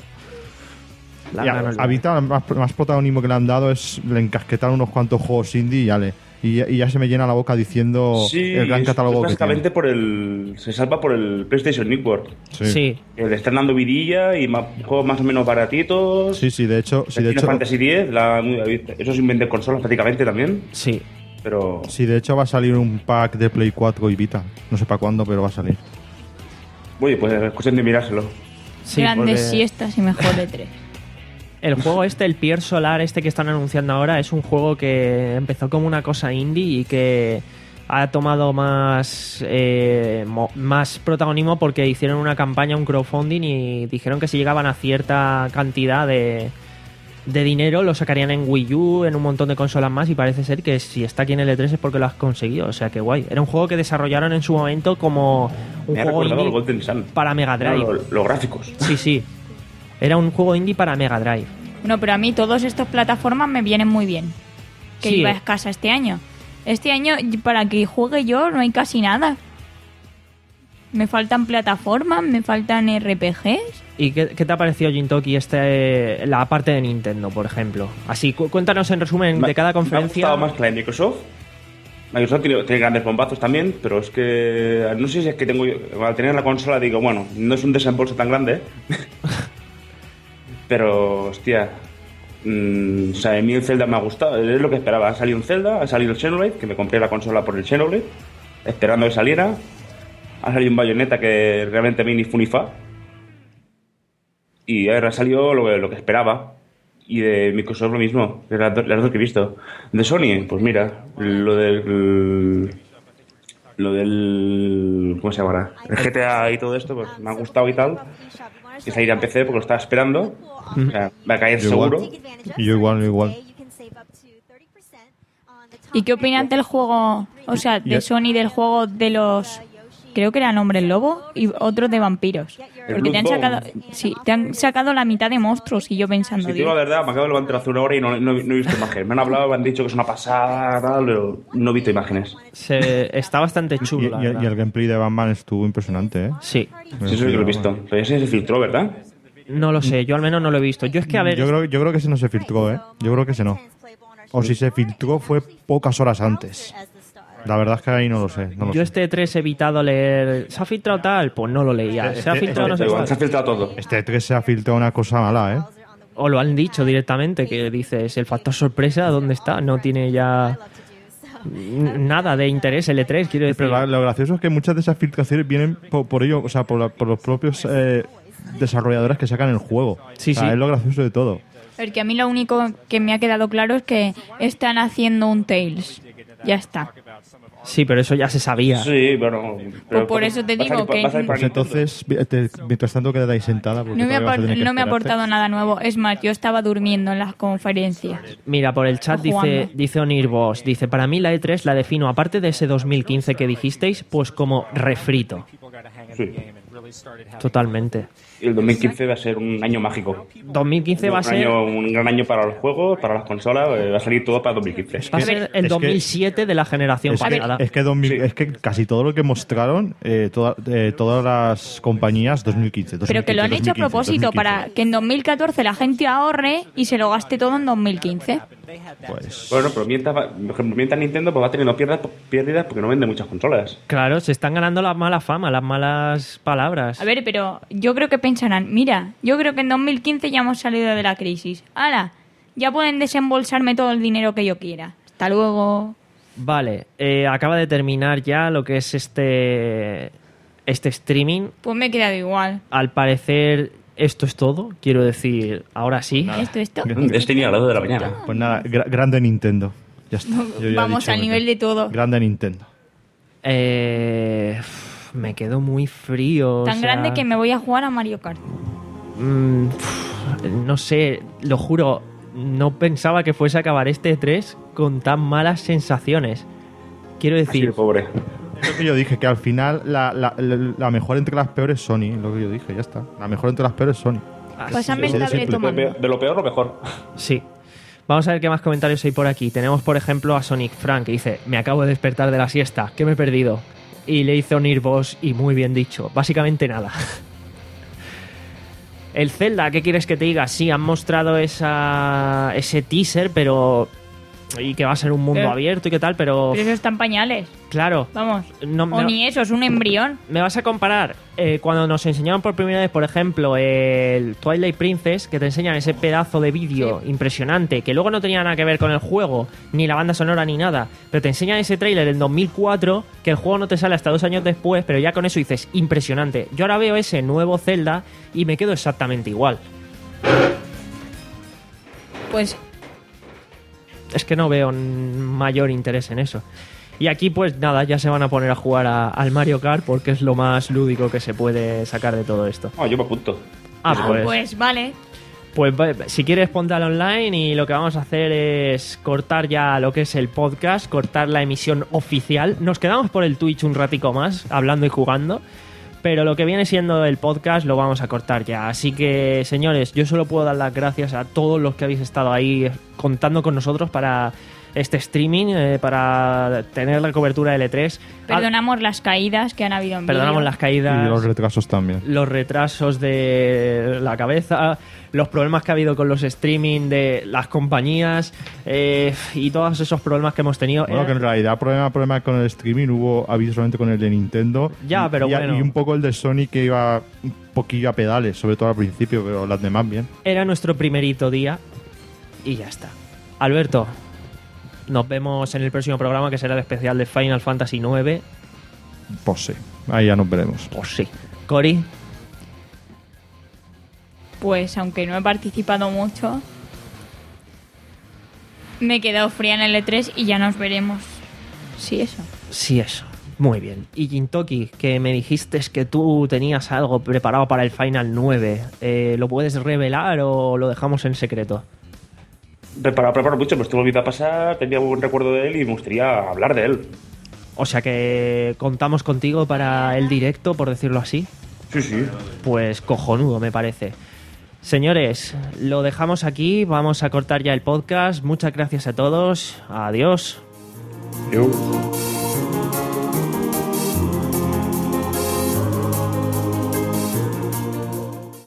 S1: La
S2: Y a,
S1: gran
S2: a
S1: olvidada.
S2: Vita más, más protagonismo que le han dado es le encasquetaron unos cuantos juegos indie y ya, le, y, ya- y ya se me llena la boca diciendo
S19: Sí,
S2: el gran
S19: es-
S2: catálogo
S19: es
S2: que tiene.
S19: básicamente por el se salva por el PlayStation Network.
S2: Sí. Sí.
S19: Que le están dando vidilla y más, juegos más o menos baratitos.
S2: Sí, sí, de hecho... Sí, de
S19: Final
S2: hecho
S19: Fantasy diez, la, eso sin vender consolas prácticamente también.
S1: Sí.
S19: Pero
S2: sí, de hecho va a salir un pack de Play cuatro y Vita. No sé para cuándo, pero va a salir.
S19: oye, pues es cuestión de mirárselo.
S1: Sí,
S4: Grandes
S1: porque
S4: siestas y mejor de tres.
S1: el juego este, el Pier Solar, este que están anunciando ahora, es un juego que empezó como una cosa indie y que ha tomado más, eh, mo- más protagonismo porque hicieron una campaña, un crowdfunding y dijeron que si llegaban a cierta cantidad de, de dinero lo sacarían en Wii U, en un montón de consolas más y parece ser que si está aquí en el E tres es porque lo has conseguido, o sea que guay. Era un juego que desarrollaron en su momento como un
S19: Me ha
S1: juego
S19: recordado
S1: indie
S19: el Golden Sun.
S1: para Mega Drive.
S19: No, lo- los gráficos.
S1: Sí, sí. Era un juego indie para Mega Drive.
S4: Bueno, pero a mí todas estas plataformas me vienen muy bien. Que
S1: Sí.
S4: iba escasa este año. Este año, para que juegue yo, no hay casi nada. Me faltan plataformas, me faltan R P Gs.
S1: ¿Y qué, qué te ha parecido, Jintoki, este, la parte de Nintendo, por ejemplo? Así, cu- cuéntanos en resumen de cada
S19: Me ha
S1: conferencia.
S19: gustado más que la de Microsoft. Microsoft tiene, tiene grandes bombazos también, pero es que no sé si es que tengo yo- al tener la consola digo, bueno, no es un desembolso tan grande, pero hostia, mm, o sea, a mí el Zelda me ha gustado, es lo que esperaba. Ha salido un Zelda, ha salido el Xenoblade, que me compré la consola por el Xenoblade, esperando que saliera. Ha salido un Bayonetta que realmente a mí ni fu ni fa. Y ahora ha salido lo que, lo que esperaba. Y de Microsoft lo mismo, que las, do- las dos que he visto. De Sony, pues mira, lo del... Lo del... ¿Cómo se llamará? El G T A y todo esto, pues me ha gustado y tal. Que saliera en P C porque lo estaba esperando. O sea, va a caer
S2: Yo
S19: seguro.
S2: igual. Y yo igual, yo igual.
S4: ¿Y qué opinas del juego, o sea, de
S2: Ya-
S4: Sony, del juego de los... Creo que eran Hombres Lobo y otros de vampiros.
S19: El
S4: Porque te han
S19: Bloodborne.
S4: sacado, sí, te han sacado la mitad de monstruos y yo pensando,
S19: Si te digo la
S4: digo,
S19: verdad, me acabo de levantar hace una hora y no, no- no he visto imágenes. Me han hablado, me han dicho que es una pasada, tal, pero no he visto imágenes.
S1: Se, está bastante
S2: Y,
S1: chulo, la
S2: y- y
S1: verdad.
S2: el gameplay de Batman estuvo impresionante, ¿eh?
S1: Sí.
S19: Sí, eso sí que lo he visto. Pero ese se filtró, ¿verdad?
S1: No lo sé, yo al menos no lo he visto. Yo es que, a ver,
S2: Yo creo, yo creo que ese no se filtró, ¿eh? Yo creo que ese no. O si se filtró fue pocas horas antes. La verdad es que ahí no lo sé. No lo
S1: yo
S2: sé.
S1: este tres he evitado leer. ¿Se ha filtrado tal? Pues no lo leía. ¿Se ha
S2: Este-
S1: filtrado no sé
S2: este-
S1: cuál?
S19: Se ha filtrado todo.
S2: Este tres se ha filtrado una cosa mala, ¿eh?
S1: O lo han dicho directamente, que dices, el factor sorpresa, ¿dónde está? No tiene ya n- nada de interés el E tres, quiero decir.
S2: Pero la- lo gracioso es que muchas de esas filtraciones vienen por, por ello, o sea, por, la- por los propios eh, desarrolladores que sacan el juego.
S1: Sí,
S2: O sea,
S1: sí.
S2: es lo gracioso de todo.
S4: porque a mí lo único que me ha quedado claro es que están haciendo un Tales. Ya está.
S1: Sí, pero eso ya se sabía.
S19: Sí, bueno.
S4: Pues por eso te
S19: va a
S4: digo
S19: salir-
S4: que
S19: va a salir para
S2: Pues entonces, vi- te- mientras tanto quédate ahí sentada. Porque
S4: No me,
S2: todavía vas a
S4: apor-
S2: tener que
S4: no me ha
S2: esperarte.
S4: aportado nada nuevo. Es más, yo estaba durmiendo en las conferencias.
S1: Mira, por el chat
S4: O
S1: dice,
S4: jugando.
S1: dice Onirboss, dice, para mí la E tres la defino, aparte de ese dos mil quince que dijisteis, pues como refrito.
S19: Sí.
S1: Totalmente.
S19: Y el dos mil quince va a ser un año mágico.
S1: dos mil quince va a
S19: un
S1: ser...
S19: Año, un gran año para los juegos, para las consolas. eh, va a salir todo para dos mil quince.
S1: Va a ser el
S2: es que-
S1: dos mil siete de la generación
S2: Es que,
S1: pasada.
S2: es, que dos mil es que casi todo lo que mostraron, eh, toda- eh, todas las compañías, dos mil quince.
S4: Pero que lo han hecho a propósito para que en dos mil catorce la gente ahorre y se lo gaste todo en dos mil quince.
S2: Pues...
S19: Bueno, pero mientras, va- por ejemplo, mientras Nintendo pues va teniendo pérdidas, pérdidas porque no vende muchas consolas.
S1: Claro, se están ganando la mala fama, las malas palabras.
S4: A ver, pero yo creo que pensarán, mira, yo creo que en dos mil quince ya hemos salido de la crisis. ¡Hala! Ya pueden desembolsarme todo el dinero que yo quiera. Hasta luego.
S1: Vale, eh, acaba de terminar ya lo que es este este streaming,
S4: Pues me he quedado igual.
S1: al parecer, esto es todo. Quiero decir, ahora sí.
S4: Esto, esto.
S19: Este ni a las dos de la mañana.
S2: Pues nada, gra- grande Nintendo. Ya está. Yo ya he
S4: Vamos
S2: dicho
S4: al
S2: lo
S4: nivel
S2: que-
S4: de todo.
S2: Grande Nintendo.
S1: Eh, me quedo muy frío. o
S4: Tan
S1: sea,
S4: grande que me voy a jugar a Mario Kart.
S1: mm, pf, no sé, lo juro, no pensaba que fuese a acabar este E tres con tan malas sensaciones. Quiero decir,
S19: pobre.
S2: Es lo que yo dije, que al final la, la, la- la mejor entre las peores es Sony. Lo que yo dije, ya está. La mejor entre las peores es Sony.
S4: Pásame el
S2: Así de
S4: tableto,
S2: simple.
S4: mando.
S19: De lo peor, lo mejor.
S1: sí. Vamos a ver qué más comentarios hay por aquí. Tenemos, por ejemplo, a Sonic Frank, que dice: me acabo de despertar de la siesta, ¿qué me he perdido? Y le hizo Nirvos, y muy bien dicho. Básicamente nada. El Zelda, ¿qué quieres que te diga? Sí, han mostrado esa, ese teaser, pero... y que va a ser un mundo
S4: Pero-
S1: abierto y qué tal, pero...
S4: Pero eso están pañales.
S1: Claro.
S4: Vamos.
S1: No,
S4: O
S1: me-
S4: ni eso, es un embrión.
S1: ¿Me vas a comparar eh, cuando nos enseñaron por primera vez, por ejemplo, el Twilight Princess, que te enseñan ese pedazo de vídeo impresionante, que luego no tenía nada que ver con el juego, ni la banda sonora, ni nada, pero te enseñan ese tráiler en dos mil cuatro, que el juego no te sale hasta dos años después, pero ya con eso dices, impresionante. Yo ahora veo ese nuevo Zelda y me quedo exactamente igual.
S4: Pues
S1: Es que no veo n- mayor interés en eso. Y aquí, pues nada, ya se van a poner a jugar a- al Mario Kart porque es lo más lúdico que se puede sacar de todo esto.
S19: No, yo me apunto.
S1: Ah,
S4: Ah,
S1: pues,
S4: pues vale.
S1: pues va- si quieres ponte al online y lo que vamos a hacer es cortar ya lo que es el podcast, cortar la emisión oficial. Nos quedamos por el Twitch un ratico más, hablando y jugando. Pero lo que viene siendo el podcast lo vamos a cortar ya. Así que, señores, yo solo puedo dar las gracias a todos los que habéis estado ahí contando con nosotros para este streaming, eh, para tener la cobertura del E tres.
S4: Perdonamos las caídas que han habido en
S1: Perdonamos
S4: vídeo.
S1: las caídas,
S2: Y los retrasos también.
S1: los retrasos de la cabeza, los problemas que ha habido con los streaming de las compañías eh, y todos esos problemas que hemos tenido.
S2: Bueno,
S1: Eh,
S2: que en realidad problema, problema con el streaming hubo, ha habido solamente con el de Nintendo.
S1: Ya, pero
S2: y,
S1: bueno.
S2: y un poco el de Sony que iba un poquillo a pedales, sobre todo al principio, pero las demás bien.
S1: Era nuestro primerito día y ya está. Alberto, nos vemos en el próximo programa, que será el especial de Final Fantasy nueve.
S2: Pues sí, ahí ya nos veremos.
S1: Pues sí. Cory,
S4: Pues aunque no he participado mucho, me he quedado fría en el E tres y ya nos veremos. Sí, eso.
S1: sí, eso. Muy bien. Y Gintoki, que me dijiste que tú tenías algo preparado para el Final nueve. Eh, ¿Lo puedes revelar o lo dejamos en secreto?
S19: Preparado, preparado mucho, pues tuve vida pasar, tenía un buen recuerdo de él y me gustaría hablar de él.
S1: O sea que contamos contigo para el directo, por decirlo así.
S19: Sí, sí.
S1: Pues cojonudo, me parece. Señores, lo dejamos aquí, vamos a cortar ya el podcast. Muchas gracias a todos. Adiós.
S19: Yo.